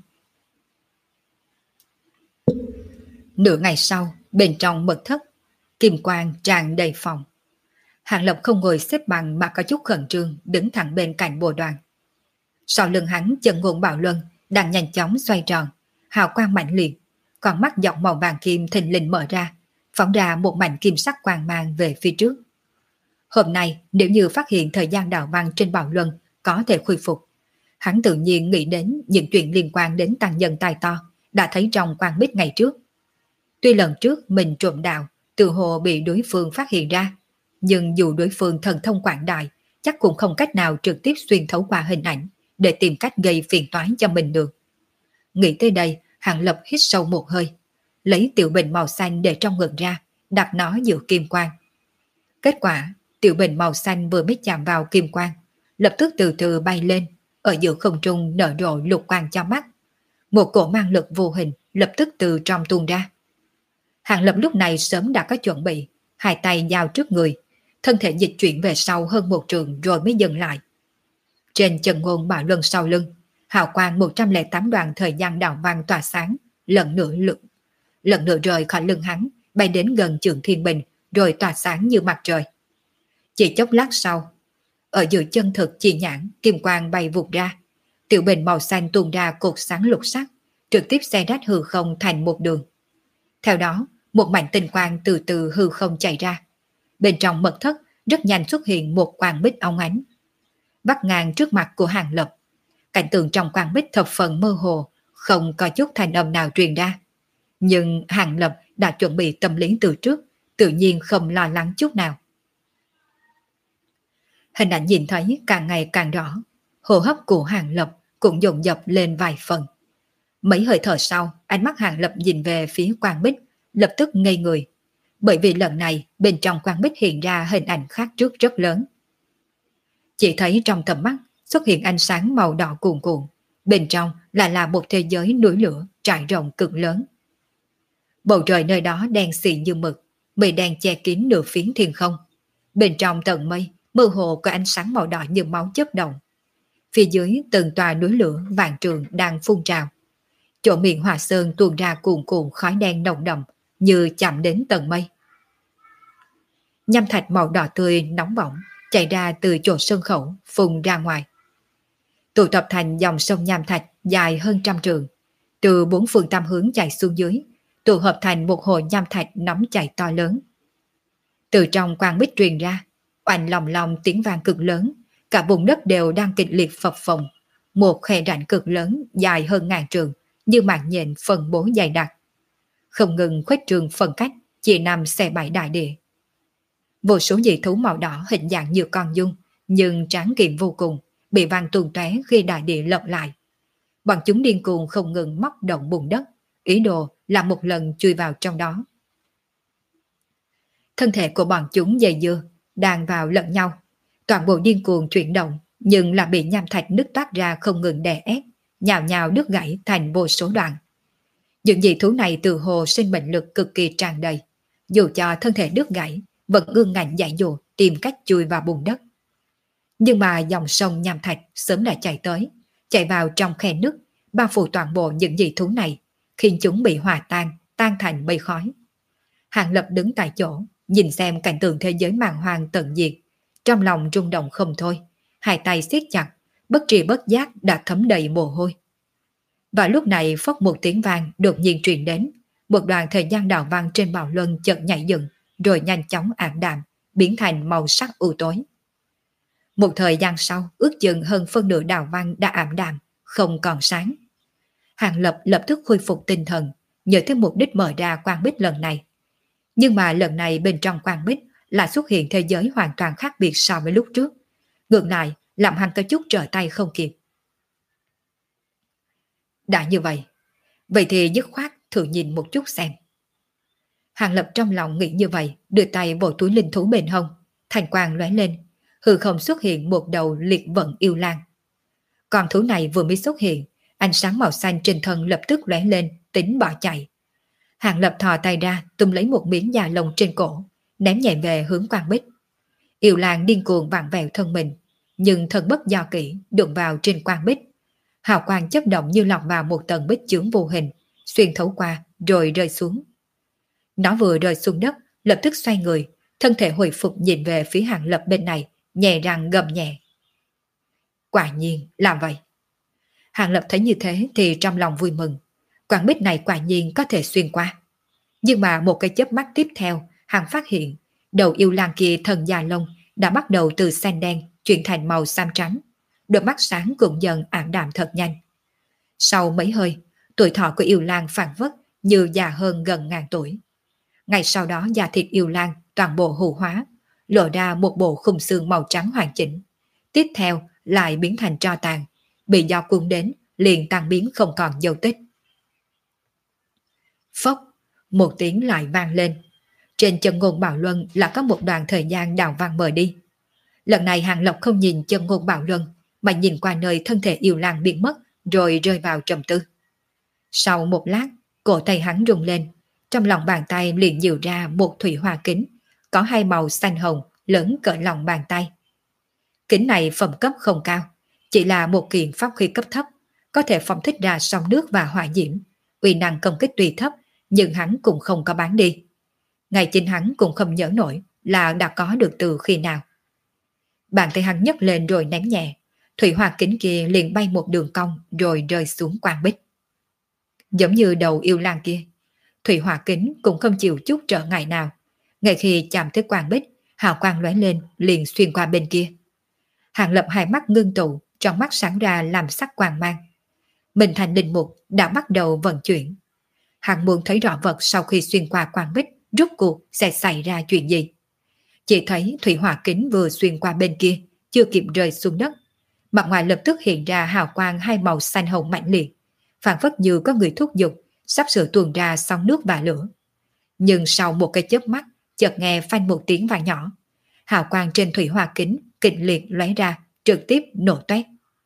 Nửa ngày sau, bên trong mật thất, kim quang tràn đầy phòng. Hàng Lập không ngồi xếp bằng mà có chút khẩn trương đứng thẳng bên cạnh bồ đoàn. Sau lưng hắn chân ngôn bạo luân đang nhanh chóng xoay tròn, hào quang mạnh liệt. con mắt dọc màu vàng kim thình lình mở ra, phóng ra một mảnh kim sắc quang mang về phía trước. Hôm nay nếu như phát hiện thời gian đào băng trên Bảo Luân có thể khôi phục, hắn tự nhiên nghĩ đến những chuyện liên quan đến tăng nhân tài to đã thấy trong quang bích ngày trước. Tuy lần trước mình trộm đào, tự hồ bị đối phương phát hiện ra, nhưng dù đối phương thần thông quảng đại, chắc cũng không cách nào trực tiếp xuyên thấu qua hình ảnh để tìm cách gây phiền toái cho mình được. Nghĩ tới đây, Hàng Lập hít sâu một hơi, lấy tiểu bình màu xanh để trong ngực ra, đặt nó giữa kim quang. Kết quả, tiểu bình màu xanh vừa mới chạm vào kim quang, lập tức từ từ bay lên, ở giữa không trung nở rộ lục quang cho mắt. Một cổ mang lực vô hình lập tức từ trong tuôn ra. Hàng Lập lúc này sớm đã có chuẩn bị, hai tay giao trước người, thân thể dịch chuyển về sau hơn một trường rồi mới dừng lại. Trên chân ngôn Bảo Luân sau lưng, hào quang một trăm lẻ tám đoàn thời gian đào vang tỏa sáng, lần nữa lượng, lần nữa rời khỏi lưng hắn, bay đến gần Trường Thiên Bình, rồi tỏa sáng như mặt trời. Chỉ chốc lát sau, ở giữa chân thực chi nhãn, kim quang bay vụt ra, tiểu bình màu xanh tuôn ra cột sáng lục sắc, trực tiếp xé rách hư không thành một đường. Theo đó, một mảnh tinh quang từ từ hư không chạy ra. Bên trong mật thất rất nhanh xuất hiện một quang bích óng ánh, vắt ngang trước mặt của Hàng Lập. Cảnh tượng trong quang bích thập phần mơ hồ, không có chút thanh âm nào truyền ra. Nhưng Hàng Lập đã chuẩn bị tâm lý từ trước, tự nhiên không lo lắng chút nào. Hình ảnh nhìn thấy càng ngày càng rõ, hô hấp của Hàng Lập cũng dồn dập lên vài phần. Mấy hơi thở sau, ánh mắt Hàng Lập nhìn về phía quang bích, lập tức ngây người. Bởi vì lần này bên trong quang bích hiện ra hình ảnh khác trước rất lớn. Chỉ thấy trong tầm mắt xuất hiện ánh sáng màu đỏ cuồn cuộn, bên trong là là một thế giới núi lửa trải rộng cực lớn. Bầu trời nơi đó đen xì như mực, mây đen che kín nửa phiến thiên không. Bên trong tầng mây mơ hồ có ánh sáng màu đỏ như máu chớp động. Phía dưới từng tòa núi lửa vạn trường đang phun trào. Chỗ miệng hỏa sơn tuôn ra cuồn cuộn khói đen nồng đậm như chạm đến tầng mây. Nham thạch màu đỏ tươi nóng bỏng chảy ra từ chỗ sơn khẩu phun ra ngoài, tụ tập thành dòng sông nham thạch dài hơn trăm trường, từ bốn phương tám hướng chảy xuống dưới, tụ hợp thành một hồ nham thạch nóng chảy to lớn. Từ trong quang bích truyền ra oanh lòng lòng tiếng vang cực lớn, cả vùng đất đều đang kịch liệt phập phồng. Một khe rãnh cực lớn dài hơn ngàn trường như mạng nhện phân bố dày đặc, không ngừng khuếch trường phân cách, chia năm xe bảy đại địa. Vô số dị thú màu đỏ hình dạng như con giun, nhưng tráng kiện vô cùng, bị vang tuôn tóe khi đại địa lật lại. Bọn chúng điên cuồng không ngừng móc động bùn đất, ý đồ là một lần chui vào trong đó. Thân thể của bọn chúng dày dưa, đàn vào lẫn nhau, toàn bộ điên cuồng chuyển động, nhưng là bị nham thạch nứt toát ra không ngừng đè ép, nhào nhào đứt gãy thành vô số đoạn. Những dị thú này từ hồ sinh mệnh lực cực kỳ tràn đầy, dù cho thân thể đứt gãy, vẫn ương ngạnh dại dụ tìm cách chui vào bùn đất. Nhưng mà dòng sông nham thạch sớm đã chạy tới, chạy vào trong khe nứt, bao phủ toàn bộ những dị thú này, khiến chúng bị hòa tan, tan thành mây khói. Hàng Lập đứng tại chỗ, nhìn xem cảnh tượng thế giới màng hoang tận diệt, trong lòng rung động không thôi, hai tay siết chặt, bất tri bất giác đã thấm đầy mồ hôi. Và lúc này phốc một tiếng vang đột nhiên truyền đến, một đoạn thời gian đào vang trên Bảo Luân chợt nhảy dựng, rồi nhanh chóng ảm đạm, biến thành màu sắc u tối. Một thời gian sau, ước chừng hơn phân nửa đào vang đã ảm đạm, không còn sáng. Hàng Lập lập tức khôi phục tinh thần, nhờ tới mục đích mở ra quang bích lần này. Nhưng mà lần này bên trong quang bích là xuất hiện thế giới hoàn toàn khác biệt so với lúc trước. Ngược lại, làm hắn có chút trở tay không kịp. Đã như vậy, vậy thì dứt khoát thử nhìn một chút xem. Hàng Lập trong lòng nghĩ như vậy, đưa tay vỗ túi linh thú bên hông, thành quang lóe lên, hư không xuất hiện một đầu liệt vận yêu lang. Con thú này vừa mới xuất hiện, ánh sáng màu xanh trên thân lập tức lóe lên, tính bỏ chạy. Hàng Lập thò tay ra, túm lấy một miếng da lông trên cổ, ném nhẹ về hướng quang bích. Yêu lang điên cuồng vặn vẹo thân mình, nhưng thân bất do kỹ đụng vào trên quang bích. Hào quang chớp động như lọt vào một tầng bích chướng vô hình, xuyên thấu qua rồi rơi xuống. Nó vừa rơi xuống đất, lập tức xoay người, thân thể hồi phục nhìn về phía Hàng Lập bên này, nhẹ răng gầm nhẹ. Quả nhiên làm vậy. Hàng Lập thấy như thế thì trong lòng vui mừng, Quang bích này quả nhiên có thể xuyên qua. Nhưng mà một cái chớp mắt tiếp theo, hắn phát hiện đầu yêu lang kia thần già lông đã bắt đầu từ xanh đen chuyển thành màu xám trắng, đôi mắt sáng cũng dần ảm đạm thật nhanh. Sau mấy hơi, tuổi thọ của yêu lang phản phất như già hơn gần ngàn tuổi. Ngày sau đó da thịt yêu lang toàn bộ hủ hóa, lộ ra một bộ khung xương màu trắng hoàn chỉnh. Tiếp theo lại biến thành tro tàn, bị gió cuốn đến liền tan biến không còn dấu tích. Phốc, một tiếng lại vang lên. Trên chân ngôn Bảo Luân là có một đoạn thời gian đào vang mờ đi. Lần này Hàng Lập không nhìn chân ngôn Bảo Luân, mà nhìn qua nơi thân thể yêu lang biến mất, rồi rơi vào trầm tư. Sau một lát, cổ tay hắn rung lên, trong lòng bàn tay liền nhiều ra một thủy hoa kính, có hai màu xanh hồng, lớn cỡ lòng bàn tay. Kính này phẩm cấp không cao, chỉ là một kiện pháp khí cấp thấp, có thể phóng thích ra sóng nước và hỏa diễm. Uy năng công kích tuy thấp, nhưng hắn cũng không có bán đi. Ngày chính hắn cũng không nhớ nổi là đã có được từ khi nào. Bàn tay hắn nhấc lên rồi ném nhẹ, thủy hoa kính kia liền bay một đường cong rồi rơi xuống quang bích. Giống như đầu yêu lang kia, thủy hỏa kính cũng không chịu chút trở ngại nào. Ngay khi chạm tới quang bích, hào quang lóe lên liền xuyên qua bên kia. Hàng Lập hai mắt ngưng tụ, trong mắt sáng ra làm sắc quang mang. Mình thành linh mục đã bắt đầu vận chuyển. Hắn muốn thấy rõ vật sau khi xuyên qua quang bích rốt cuộc sẽ xảy ra chuyện gì. Chỉ thấy thủy hỏa kính vừa xuyên qua bên kia, chưa kịp rơi xuống đất, mặt ngoài lập tức hiện ra hào quang hai màu xanh hồng mạnh liệt, phản phất như có người thúc giục, sắp sửa tuôn ra sóng nước và lửa. Nhưng sau một cái chớp mắt, chợt nghe phanh một tiếng vang nhỏ, hào quang trên thủy hỏa kính kịch liệt lóe ra, trực tiếp nổ toét.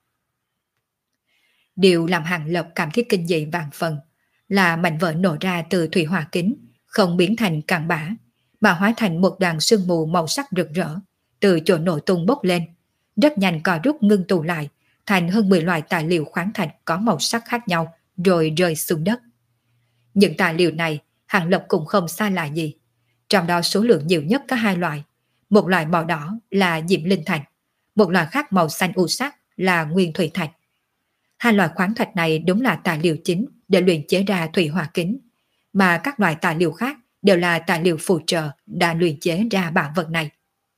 Điều làm Hàng Lập cảm thấy kinh dị vạn phần là mảnh vỡ nổ ra từ thủy hỏa kính không biến thành cặn bã, mà hóa thành một đoàn sương mù màu sắc rực rỡ, từ chỗ nổ tung bốc lên, rất nhanh co rút ngưng tụ lại, thành hơn mười loại tài liệu khoáng thạch có màu sắc khác nhau, rồi rơi xuống đất. Những tài liệu này, Hàng Lập cũng không xa lạ gì. Trong đó số lượng nhiều nhất có hai loại. Một loại màu đỏ là diễm linh thạch, một loại khác màu xanh u sắc là nguyên thủy thạch. Hai loại khoáng thạch này đúng là tài liệu chính để luyện chế ra thủy hỏa kính, mà các loại tài liệu khác đều là tài liệu phụ trợ đã luyện chế ra bảo vật này.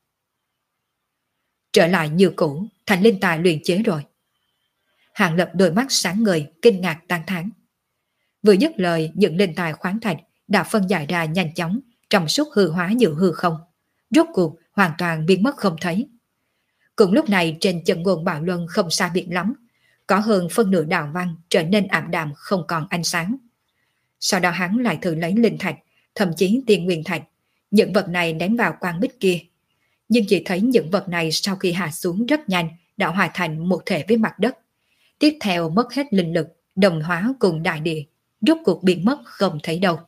Trở lại như cũ, thành linh tài luyện chế rồi. Hàng Lập đôi mắt sáng ngời, kinh ngạc tán thán. Vừa dứt lời, những linh tài khoáng thạch đã phân giải ra nhanh chóng, trong suốt hư hóa giữa hư không, rốt cuộc hoàn toàn biến mất không thấy. Cùng lúc này trên chân ngôn Bảo Luân không xa biệt lắm, có hơn phân nửa đạo văn trở nên ảm đạm không còn ánh sáng. Sau đó hắn lại thử lấy linh thạch, thậm chí tiền nguyên thạch, những vật này ném vào quang bích kia. Nhưng chỉ thấy những vật này sau khi hạ xuống rất nhanh đã hòa thành một thể với mặt đất. Tiếp theo mất hết linh lực, đồng hóa cùng đại địa, rốt cuộc biến mất không thấy đâu.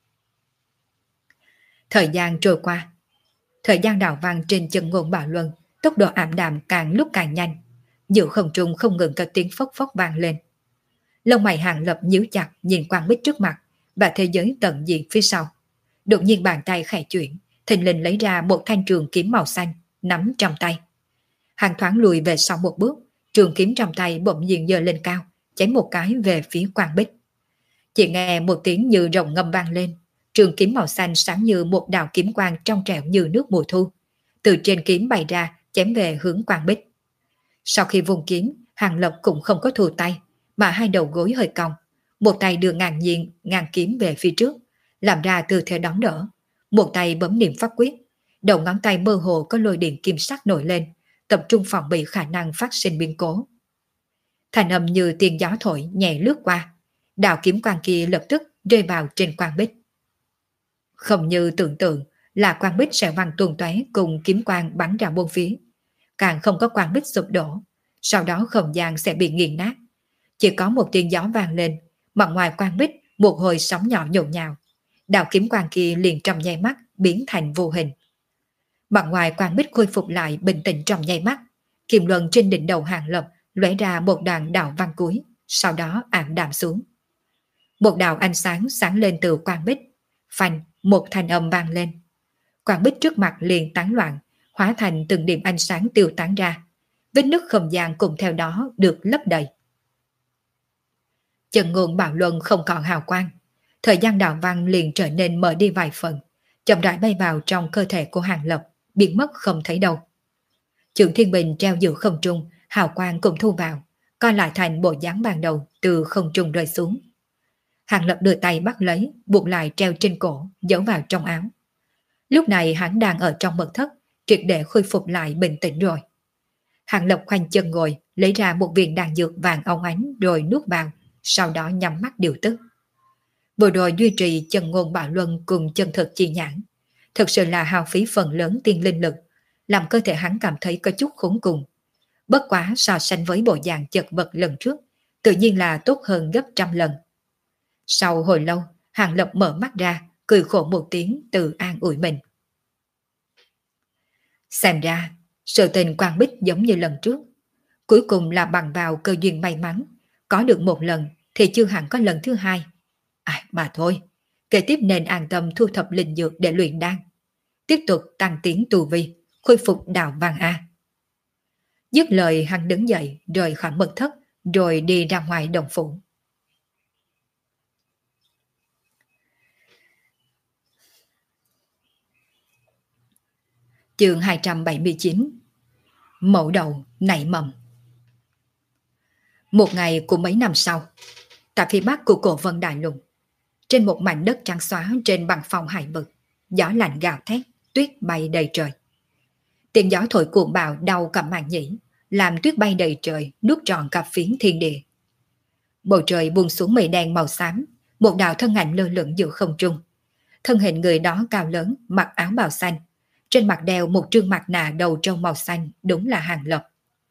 Thời gian trôi qua. Thời gian đảo vang trên chân ngôn Bảo Luân, tốc độ ảm đạm càng lúc càng nhanh. Giữa không trung không ngừng có tiếng phốc phốc vang lên. Lông mày Hàng Lập nhíu chặt nhìn quang bích trước mặt và thế giới tận diệt phía sau. Đột nhiên bàn tay khẽ chuyển, thình lình lấy ra một thanh trường kiếm màu xanh, nắm trong tay. Hàng thoáng lùi về sau một bước, trường kiếm trong tay bỗng nhiên giơ lên cao, chém một cái về phía quang bích. Chỉ nghe một tiếng như rồng ngâm vang lên, trường kiếm màu xanh sáng như một đạo kiếm quang trong trẻo như nước mùa thu, từ trên kiếm bay ra chém về hướng quang bích. Sau khi vùng kiếm, Hàng Lập cũng không có thù tay, mà hai đầu gối hơi cong, một tay đưa ngang nhiên ngang kiếm về phía trước, làm ra tư thế đón đỡ, một tay bấm niệm pháp quyết, đầu ngón tay mơ hồ có lôi điện kim sắc nổi lên, tập trung phòng bị khả năng phát sinh biến cố. Thành âm như tiếng gió thổi nhẹ lướt qua, đạo kiếm quang kia lập tức rơi vào trên quang bích. Không như tưởng tượng là quang bích sẽ văng tuôn tóe cùng kiếm quang bắn ra bốn phía, càng không có quang bích sụp đổ, sau đó không gian sẽ bị nghiền nát. Chỉ có một tiếng gió vang lên, mặt ngoài quang bích một hồi sóng nhỏ nhộn nhào, đạo kiếm quang kia liền trong nháy mắt biến thành vô hình. Mặt ngoài quang bích khôi phục lại bình tĩnh trong nháy mắt, kim luân trên đỉnh đầu Hàng Lập lóe ra một đoạn đạo văn cuối, sau đó ảm đạm xuống. Một đạo ánh sáng sáng lên từ quang bích, phanh, một thanh âm vang lên. Quang bích trước mặt liền tán loạn, hóa thành từng điểm ánh sáng tiêu tán ra, vết nứt không gian cùng theo đó được lấp đầy. Chân ngôn bạo luân không còn hào quang. Thời gian đạo văn liền trở nên mở đi vài phần, chậm rãi bay vào trong cơ thể của Hàng Lập, biến mất không thấy đâu. Trường Thiên Bình treo giữa không trung, hào quang cũng thu vào, coi lại thành bộ dáng ban đầu từ không trung rơi xuống. Hàng Lập đưa tay bắt lấy, buộc lại treo trên cổ, giấu vào trong áo. Lúc này hắn đang ở trong mật thất, triệt để khôi phục lại bình tĩnh rồi. Hàng Lập khoanh chân ngồi, lấy ra một viên đan dược vàng óng ánh rồi nuốt vào, sau đó nhắm mắt điều tức. Vừa rồi duy trì chân ngôn bạo luân cùng chân thực chi nhãn, thực sự là hao phí phần lớn tiên linh lực, làm cơ thể hắn cảm thấy có chút khốn cùng. Bất quá so sánh với bộ dạng chật vật lần trước, tự nhiên là tốt hơn gấp trăm lần. Sau hồi lâu, Hàng Lập mở mắt ra, cười khổ một tiếng tự an ủi mình. Xem ra, sự tình Quang Bích giống như lần trước. Cuối cùng là bằng vào cơ duyên may mắn, có được một lần thì chưa hẳn có lần thứ hai. À mà thôi, kế tiếp nên an tâm thu thập linh dược để luyện đan. Tiếp tục tăng tiến tu vi, khôi phục đạo văn A. Dứt lời hắn đứng dậy, rời khỏi mật thất, rồi đi ra ngoài đồng phủ. Chương hai trăm bảy mươi chín. Mẫu đầu nảy mầm. Một ngày của mấy năm sau, tại phía bắc của cổ Vân Đại Lục, trên một mảnh đất trắng xóa trên bằng phong hải vực, gió lạnh gào thét, tuyết bay đầy trời. Tiếng gió thổi cuồng bạo đau cả màng nhĩ, làm tuyết bay đầy trời, nuốt trọn cả phiến thiên địa. Bầu trời buông xuống mây đen màu xám, một đạo thân ảnh lơ lửng giữa không trung. Thân hình người đó cao lớn, mặc áo bào xanh, trên mặt đeo một trương mặt nạ đầu trâu màu xanh, đúng là Hàng Lập.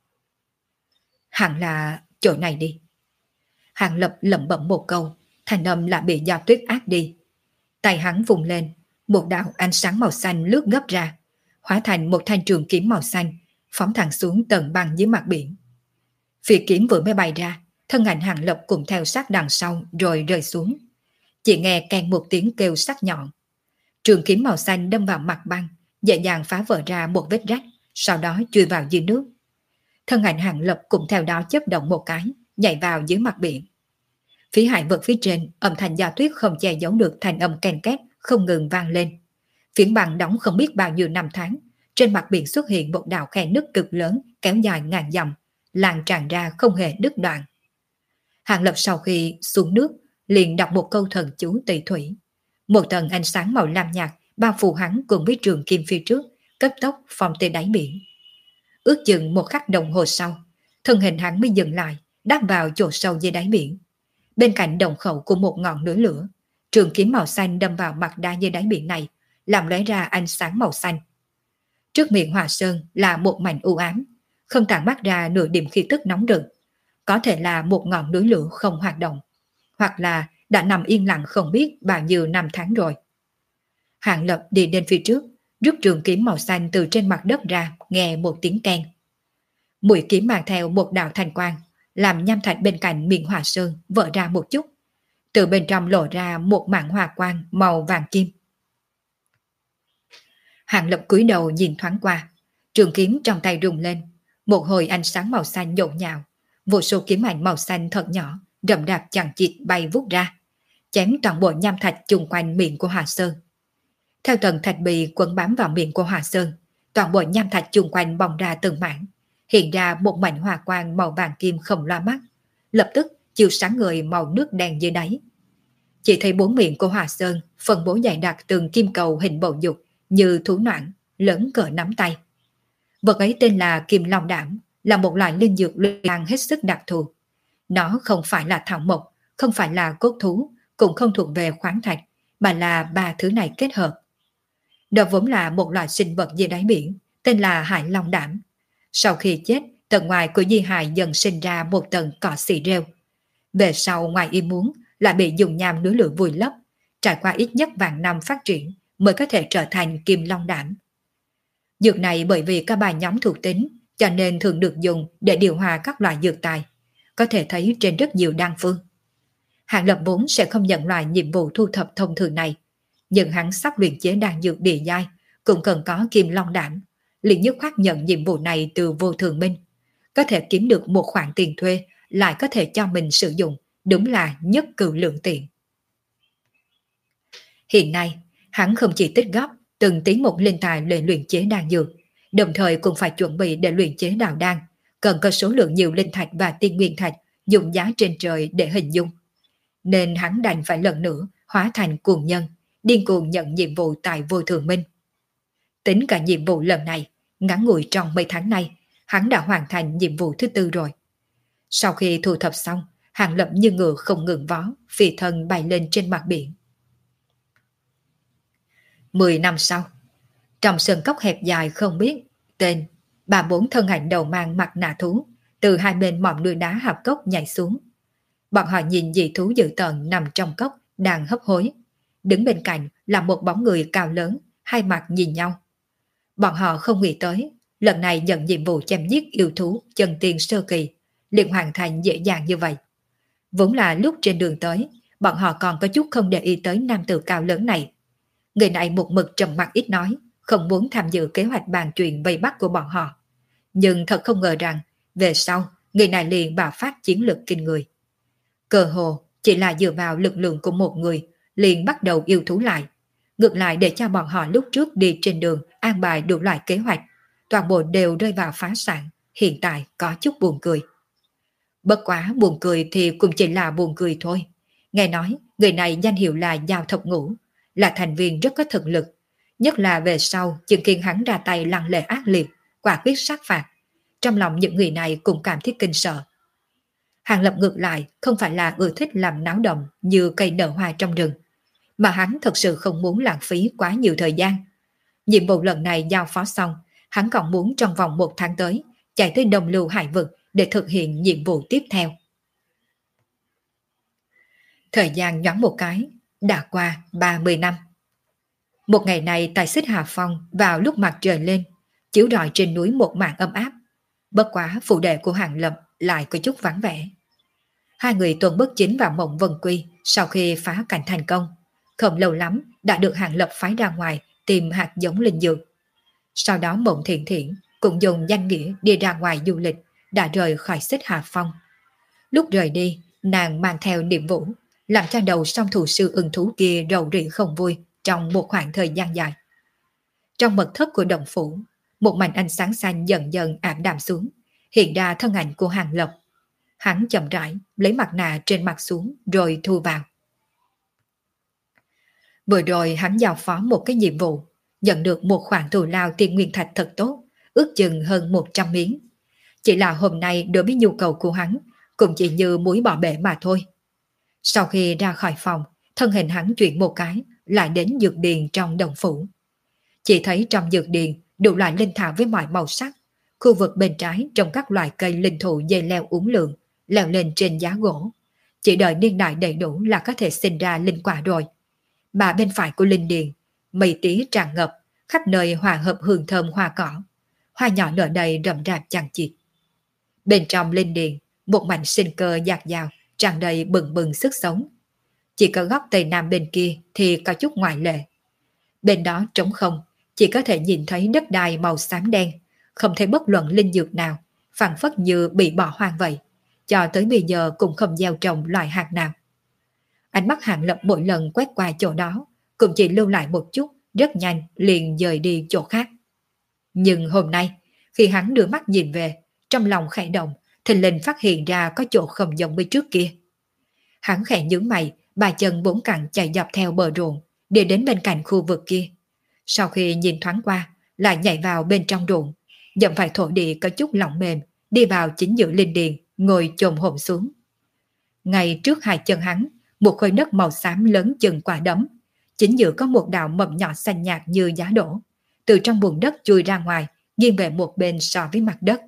Hẳn là chỗ này đi. Hàng Lập lẩm bẩm một câu, thanh âm là bị do tuyết át đi. Tay hắn vùng lên, một đạo ánh sáng màu xanh lướt gấp ra, hóa thành một thanh trường kiếm màu xanh, phóng thẳng xuống tầng băng dưới mặt biển. Phi kiếm vừa mới bay ra, thân ảnh Hàng Lập cùng theo sát đằng sau rồi rơi xuống. Chỉ nghe kèn một tiếng kêu sắc nhọn. Trường kiếm màu xanh đâm vào mặt băng, dễ dàng phá vỡ ra một vết rách, sau đó chui vào dưới nước. Thân ảnh Hàng Lập cũng theo đó chớp động một cái, nhảy vào dưới mặt biển. Phía hải vực phía trên, âm thanh gió tuyết không che giấu được thành âm ken két không ngừng vang lên. Phiến băng đóng không biết bao nhiêu năm tháng, trên mặt biển xuất hiện một đạo khe nứt cực lớn kéo dài ngàn dặm, lan tràn ra không hề đứt đoạn. Hàng Lập sau khi xuống nước, liền đọc một câu thần chú tỳ thủy. Một tầng ánh sáng màu lam nhạt bao phủ hắn cùng với trường kim phía trước, cấp tốc phong tới đáy biển. Ước chừng một khắc đồng hồ sau, thân hình hắn mới dừng lại, đáp vào chỗ sâu dưới đáy biển. Bên cạnh đồng khẩu của một ngọn núi lửa, trường kiếm màu xanh đâm vào mặt đá dưới đáy biển này, làm lóe ra ánh sáng màu xanh. Trước miệng Hỏa Sơn là một mảnh u ám, không tản mắt ra nửa điểm khí tức nóng rực. Có thể là một ngọn núi lửa không hoạt động, hoặc là đã nằm yên lặng không biết bao nhiêu năm tháng rồi. Hàng Lập đi đến phía trước, rút trường kiếm màu xanh từ trên mặt đất ra, nghe một tiếng keng. Mũi kiếm mang theo một đạo thanh quang, làm nham thạch bên cạnh miệng Hỏa Sơn vỡ ra một chút. Từ bên trong lộ ra một mảng hỏa quang màu vàng kim. Hàng Lập cúi đầu nhìn thoáng qua, trường kiếm trong tay rung lên, một hồi ánh sáng màu xanh nhộn nhạo, vô số kiếm ảnh màu xanh thật nhỏ, rậm rạp chằng chịt bay vút ra, chém toàn bộ nham thạch chung quanh miệng của Hỏa Sơn. Theo tầng thạch bì quấn bám vào miệng của Hỏa Sơn, toàn bộ nham thạch chung quanh bong ra từng mảng, hiện ra một mảnh hỏa quang màu vàng kim không loa mắt, lập tức chiếu sáng người màu nước đen dưới đáy. Chỉ thấy bốn miệng của Hỏa Sơn phân bố dày đặc từng kim cầu hình bầu dục như thú noãn, lớn cỡ nắm tay. Vật ấy tên là Kim Long Đảm, là một loại linh dược luyện đan hết sức đặc thù. Nó không phải là thảo mộc, không phải là cốt thú, cũng không thuộc về khoáng thạch, mà là ba thứ này kết hợp. Đó vốn là một loại sinh vật dưới đáy biển, tên là Hải Long Đảm. Sau khi chết, tầng ngoài của di hài dần sinh ra một tầng cỏ xì rêu. Về sau ngoài ý muốn, lại bị dùng nham núi lửa vùi lấp, trải qua ít nhất vạn năm phát triển mới có thể trở thành Kim Long Đảm. Dược này bởi vì có ba nhóm thuộc tính, cho nên thường được dùng để điều hòa các loại dược tài, có thể thấy trên rất nhiều đan phương. Hàng Lập vốn sẽ không nhận loại nhiệm vụ thu thập thông thường này, nhưng hắn sắp luyện chế đan dược địa giai, cũng cần có Kim Long Đảm, liền nhất khoát nhận nhiệm vụ này từ Vô Thường Minh, có thể kiếm được một khoản tiền thuê, lại có thể cho mình sử dụng, đúng là nhất cử lượng tiện. Hiện nay, hắn không chỉ tích góp từng tí một linh tài để luyện chế đan dược, đồng thời cũng phải chuẩn bị để luyện chế đạo đan, cần có số lượng nhiều linh thạch và tiên nguyên thạch dùng giá trên trời để hình dung. Nên hắn đành phải lần nữa hóa thành cuồng nhân, điên cuồng nhận nhiệm vụ tại Vô Thường Minh. Tính cả nhiệm vụ lần này, ngắn ngủi trong mấy tháng nay, hắn đã hoàn thành nhiệm vụ thứ tư rồi. Sau khi thu thập xong, Hàng Lập như ngựa không ngừng vó, phi thân bay lên trên mặt biển. Mười năm sau, trong sân cốc hẹp dài không biết tên, ba bốn thân ảnh đầu mang mặt nạ thú từ hai bên mỏm núi đá hạp cốc nhảy xuống. Bọn họ nhìn dị thú dữ tợn nằm trong cốc đang hấp hối. Đứng bên cạnh là một bóng người cao lớn, hai mặt nhìn nhau. Bọn họ không nghĩ tới, lần này nhận nhiệm vụ chém giết yêu thú chân tiên sơ kỳ, liền hoàn thành dễ dàng như vậy. Vốn là lúc trên đường tới, bọn họ còn có chút không để ý tới nam tử cao lớn này. Người này một mực trầm mặc ít nói, không muốn tham dự kế hoạch bàn chuyện vây bắt của bọn họ. Nhưng thật không ngờ rằng, về sau, người này liền bạo phát chiến lược kinh người. Cơ hồ chỉ là dựa vào lực lượng của một người, liền bắt đầu yêu thú lại. Ngược lại để cho bọn họ lúc trước đi trên đường an bài đủ loại kế hoạch, toàn bộ đều rơi vào phá sản, hiện tại có chút buồn cười. Bất quá buồn cười thì cũng chỉ là buồn cười thôi. Nghe nói người này danh hiệu là Giao Thập Ngũ, là thành viên rất có thực lực, nhất là về sau chứng kiến hắn ra tay lăng lệ ác liệt, quả quyết sát phạt. Trong lòng những người này cũng cảm thấy kinh sợ. Hàng Lập ngược lại không phải là ưa thích làm náo động như cây nở hoa trong rừng, mà hắn thật sự không muốn lãng phí quá nhiều thời gian. Nhiệm vụ lần này giao phó xong, hắn còn muốn trong vòng một tháng tới chạy tới Đồng Lưu Hải Vực để thực hiện nhiệm vụ tiếp theo. Thời gian nhoáng một cái, đã qua ba mươi năm. Một ngày này tại Xích Hà Phong vào lúc mặt trời lên, chiếu rọi trên núi một màn ấm áp. Bất quá phụ đệ của Hàng Lập lại có chút vắng vẻ. Hai người Tuần Bất Chính và Mộng Vân Quy sau khi phá cảnh thành công, không lâu lắm đã được Hàng Lập phái ra ngoài tìm hạt giống linh dược. Sau đó Mộng Thiện Thiện cũng dùng danh nghĩa đi ra ngoài du lịch, đã rời khỏi Xích Hà Phong. Lúc rời đi, nàng mang theo niệm vũ, làm cho đầu song thủ sư ưng thú kia rầu rĩ không vui trong một khoảng thời gian dài. Trong mật thất của động phủ, một mảnh ánh sáng xanh dần dần ảm đạm xuống, hiện ra thân ảnh của Hàng Lập. Hắn chậm rãi lấy mặt nạ trên mặt xuống rồi thu vào. Vừa rồi hắn giao phó một cái nhiệm vụ, nhận được một khoản thù lao tiên nguyên thạch thật tốt, ước chừng hơn một trăm miếng. Chỉ là hôm nay đối với nhu cầu của hắn cũng chỉ như muối bỏ bể mà thôi. Sau khi ra khỏi phòng, thân hình hắn chuyển một cái, lại đến dược điền trong đồng phủ. Chỉ thấy trong dược điền đủ loại linh thảo với mọi màu sắc. Khu vực bên trái trồng các loại cây linh thụ dây leo uốn lượn, leo lên trên giá gỗ. Chỉ đợi niên đại đầy đủ là có thể sinh ra linh quả rồi. Mà bên phải của linh điền, mây tía tràn ngập, khắp nơi hòa hợp hương thơm hoa cỏ. Hoa nhỏ nở đầy rậm rạp chằng chịt. Bên trong linh điền, một mảnh sinh cơ dạt dào, tràn đầy bừng bừng sức sống. Chỉ có góc tây nam bên kia thì có chút ngoại lệ. Bên đó trống không, chỉ có thể nhìn thấy đất đai màu xám đen, không thấy bất luận linh dược nào, phảng phất như bị bỏ hoang vậy. Cho tới bây giờ cũng không gieo trồng loại hạt nào. Ánh mắt Hàng Lập mỗi lần quét qua chỗ đó, cũng chỉ lưu lại một chút, rất nhanh liền dời đi chỗ khác. Nhưng hôm nay, khi hắn đưa mắt nhìn về, trong lòng khẽ động, thình lình phát hiện ra có chỗ không giống với trước kia. Hắn khẽ nhướng mày, ba chân bốn cẳng chạy dọc theo bờ ruộng, đi đến bên cạnh khu vực kia. Sau khi nhìn thoáng qua, lại nhảy vào bên trong ruộng, dậm phải thổ địa có chút lỏng mềm, đi vào chính giữa linh điền, ngồi chồm hổm xuống. Ngay trước hai chân hắn, một khối đất màu xám lớn chừng quả đấm, chính giữa có một đạo mầm nhỏ xanh nhạt như giá đỗ, từ trong bùn đất chui ra ngoài, nghiêng về một bên so với mặt đất.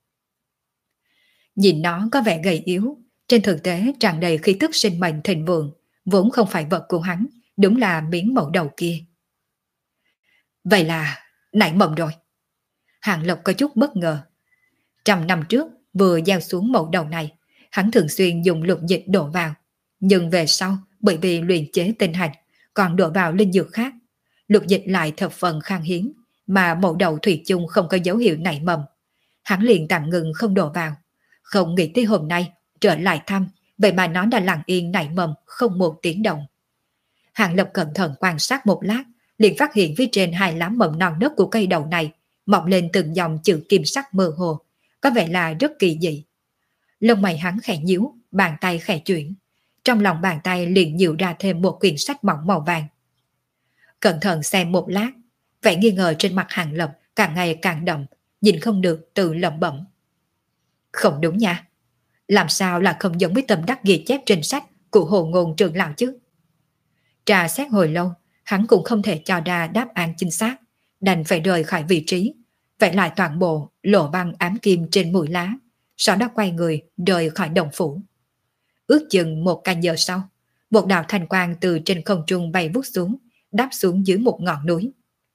Nhìn nó có vẻ gầy yếu, trên thực tế tràn đầy khí tức sinh mệnh thịnh vượng, vốn không phải vật của hắn, đúng là miếng mẫu đầu kia. Vậy là nảy mầm rồi. Hàng Lập có chút bất ngờ. Trăm năm trước vừa gieo xuống mẫu đầu này, hắn thường xuyên dùng lục dịch đổ vào, nhưng về sau bởi vì luyện chế tinh hạch còn đổ vào linh dược khác, lục dịch lại thập phần khan hiếm, mà mẫu đầu thủy chung không có dấu hiệu nảy mầm. Hắn liền tạm ngừng không đổ vào, không nghĩ tới hôm nay trở lại thăm vậy mà nó đã lặng yên nảy mầm không một tiếng động. Hàng Lập cẩn thận quan sát một lát, liền phát hiện phía trên hai lá mầm non nớt của cây đậu này mọc lên từng dòng chữ kim sắc mơ hồ, có vẻ là rất kỳ dị. Lông mày hắn khẽ nhíu, bàn tay khẽ chuyển. Trong lòng bàn tay liền nhiều ra thêm một quyển sách mỏng màu vàng. Cẩn thận xem một lát, vẻ nghi ngờ trên mặt Hàng Lập càng ngày càng đậm, nhìn không được tự lẩm bẩm. Không đúng nha, làm sao là không giống với tâm đắc ghi chép trên sách của Hồ Ngôn trưởng lão chứ? Trà xét hồi lâu, hắn cũng không thể cho ra đáp án chính xác, đành phải rời khỏi vị trí, vẽ lại toàn bộ lộ băng ám kim trên mũi lá, sau đó quay người rời khỏi đồng phủ. Ước chừng một canh giờ sau, một đạo thanh quang từ trên không trung bay vút xuống, đáp xuống dưới một ngọn núi.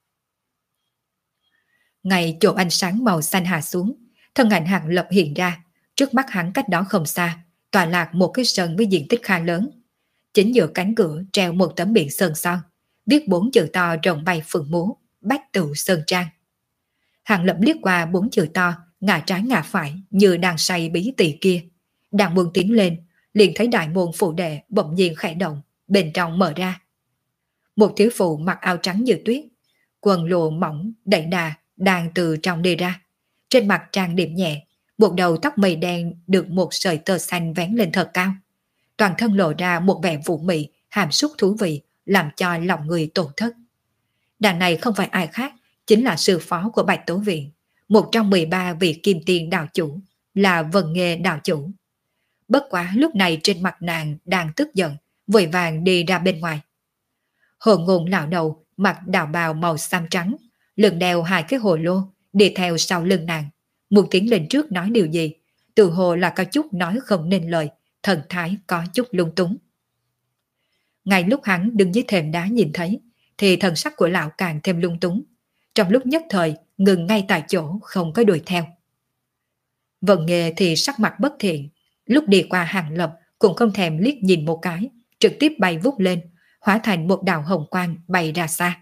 Ngay chỗ ánh sáng màu xanh hạ xuống, thân ảnh Hàng Lập hiện ra, trước mắt hắn cách đó không xa, tọa lạc một cái sân với diện tích khá lớn. Chính giữa cánh cửa treo một tấm biển sơn son, viết bốn chữ to rồng bay phượng múa, Bách Tụ Sơn Trang. Hàng Lập liếc qua bốn chữ to, ngả trái ngả phải như đang say bí tỉ kia, đang muốn tiến lên, liền thấy đại môn phụ đệ bỗng nhiên khẽ động, bên trong mở ra. Một thiếu phụ mặc áo trắng như tuyết, quần lụa mỏng đẩy đà đang từ trong đi ra, trên mặt trang điểm nhẹ, một đầu tóc mây đen được một sợi tơ xanh vén lên thật cao, toàn thân lộ ra một vẻ vũ mị, hàm súc thú vị, làm cho lòng người tổn thất. Đàn này không phải ai khác, chính là sư phó của Bạch Tố Viện, một trong mười ba vị kim tiền đạo chủ, là Vân Nghê đạo chủ. Bất quá lúc này trên mặt nàng đang tức giận, vội vàng đi ra bên ngoài. Hồ Ngôn lão đầu mặc đạo bào màu xám trắng, lưng đeo hai cái hồ lô, đi theo sau lưng nàng, muốn tiến lên trước nói điều gì, tự hồ là có chút nói không nên lời, thần thái có chút lung túng. Ngay lúc hắn đứng dưới thềm đá nhìn thấy, thì thần sắc của lão càng thêm lung túng, trong lúc nhất thời ngừng ngay tại chỗ không có đuổi theo. Vân Nghê thì sắc mặt bất thiện, lúc đi qua Hàng Lập cũng không thèm liếc nhìn một cái, trực tiếp bay vút lên, hóa thành một đạo hồng quang bay ra xa.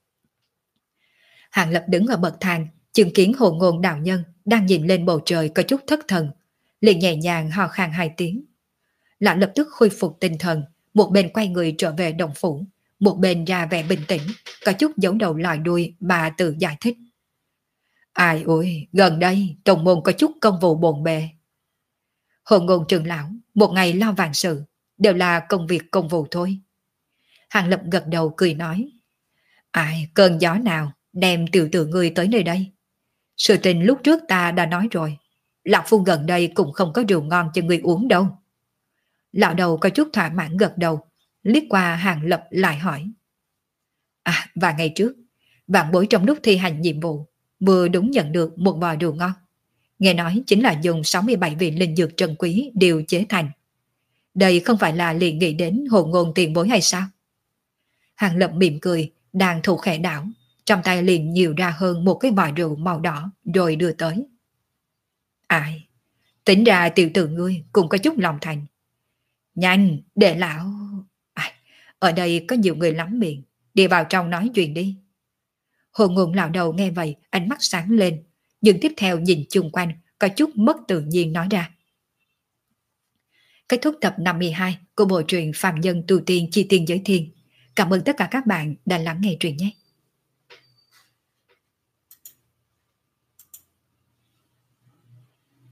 Hàng Lập đứng ở bậc thang, chứng kiến Hồ Ngôn đạo nhân đang nhìn lên bầu trời có chút thất thần, liền nhẹ nhàng hò khan hai tiếng. Lão lập tức khôi phục tinh thần, một bên quay người trở về đồng phủ, một bên ra vẻ bình tĩnh, có chút giấu đầu lòi đuôi mà tự giải thích. Ai ôi, gần đây tổng môn có chút công vụ bộn bề. Hồ Ngôn trưởng lão, một ngày lo vạn sự, đều là công việc công vụ thôi. Hàng Lập gật đầu cười nói. Ai, cơn gió nào đem tiểu tử ngươi tới nơi đây? Sự tình lúc trước ta đã nói rồi, Lão Phu gần đây cũng không có rượu ngon cho ngươi uống đâu. Lão đầu có chút thỏa mãn gật đầu, liếc qua Hàng Lập lại hỏi. À, và ngày trước, vạn bối trong lúc thi hành nhiệm vụ, vừa đúng nhận được một vò rượu ngon. Nghe nói chính là dùng sáu mươi bảy vị linh dược trân quý điều chế thành. Đây không phải là liền nghĩ đến Hồ Ngôn tiền bối hay sao? Hàng Lập mỉm cười, đang thủ khẽ đảo, trong tay liền nhiều ra hơn một cái vò rượu màu đỏ rồi đưa tới. Ai, tính ra tiểu tử ngươi cũng có chút lòng thành. Nhanh, để lão... À, ở đây có nhiều người lắm miệng, đi vào trong nói chuyện đi. Hồ Ngôn lão đầu nghe vậy, ánh mắt sáng lên, nhưng tiếp theo nhìn chung quanh, có chút mất tự nhiên nói ra. Kết thúc tập năm mươi hai của bộ truyện Phàm Nhân Tu Tiên Chi Tiên Giới Thiên. Cảm ơn tất cả các bạn đã lắng nghe truyện nhé.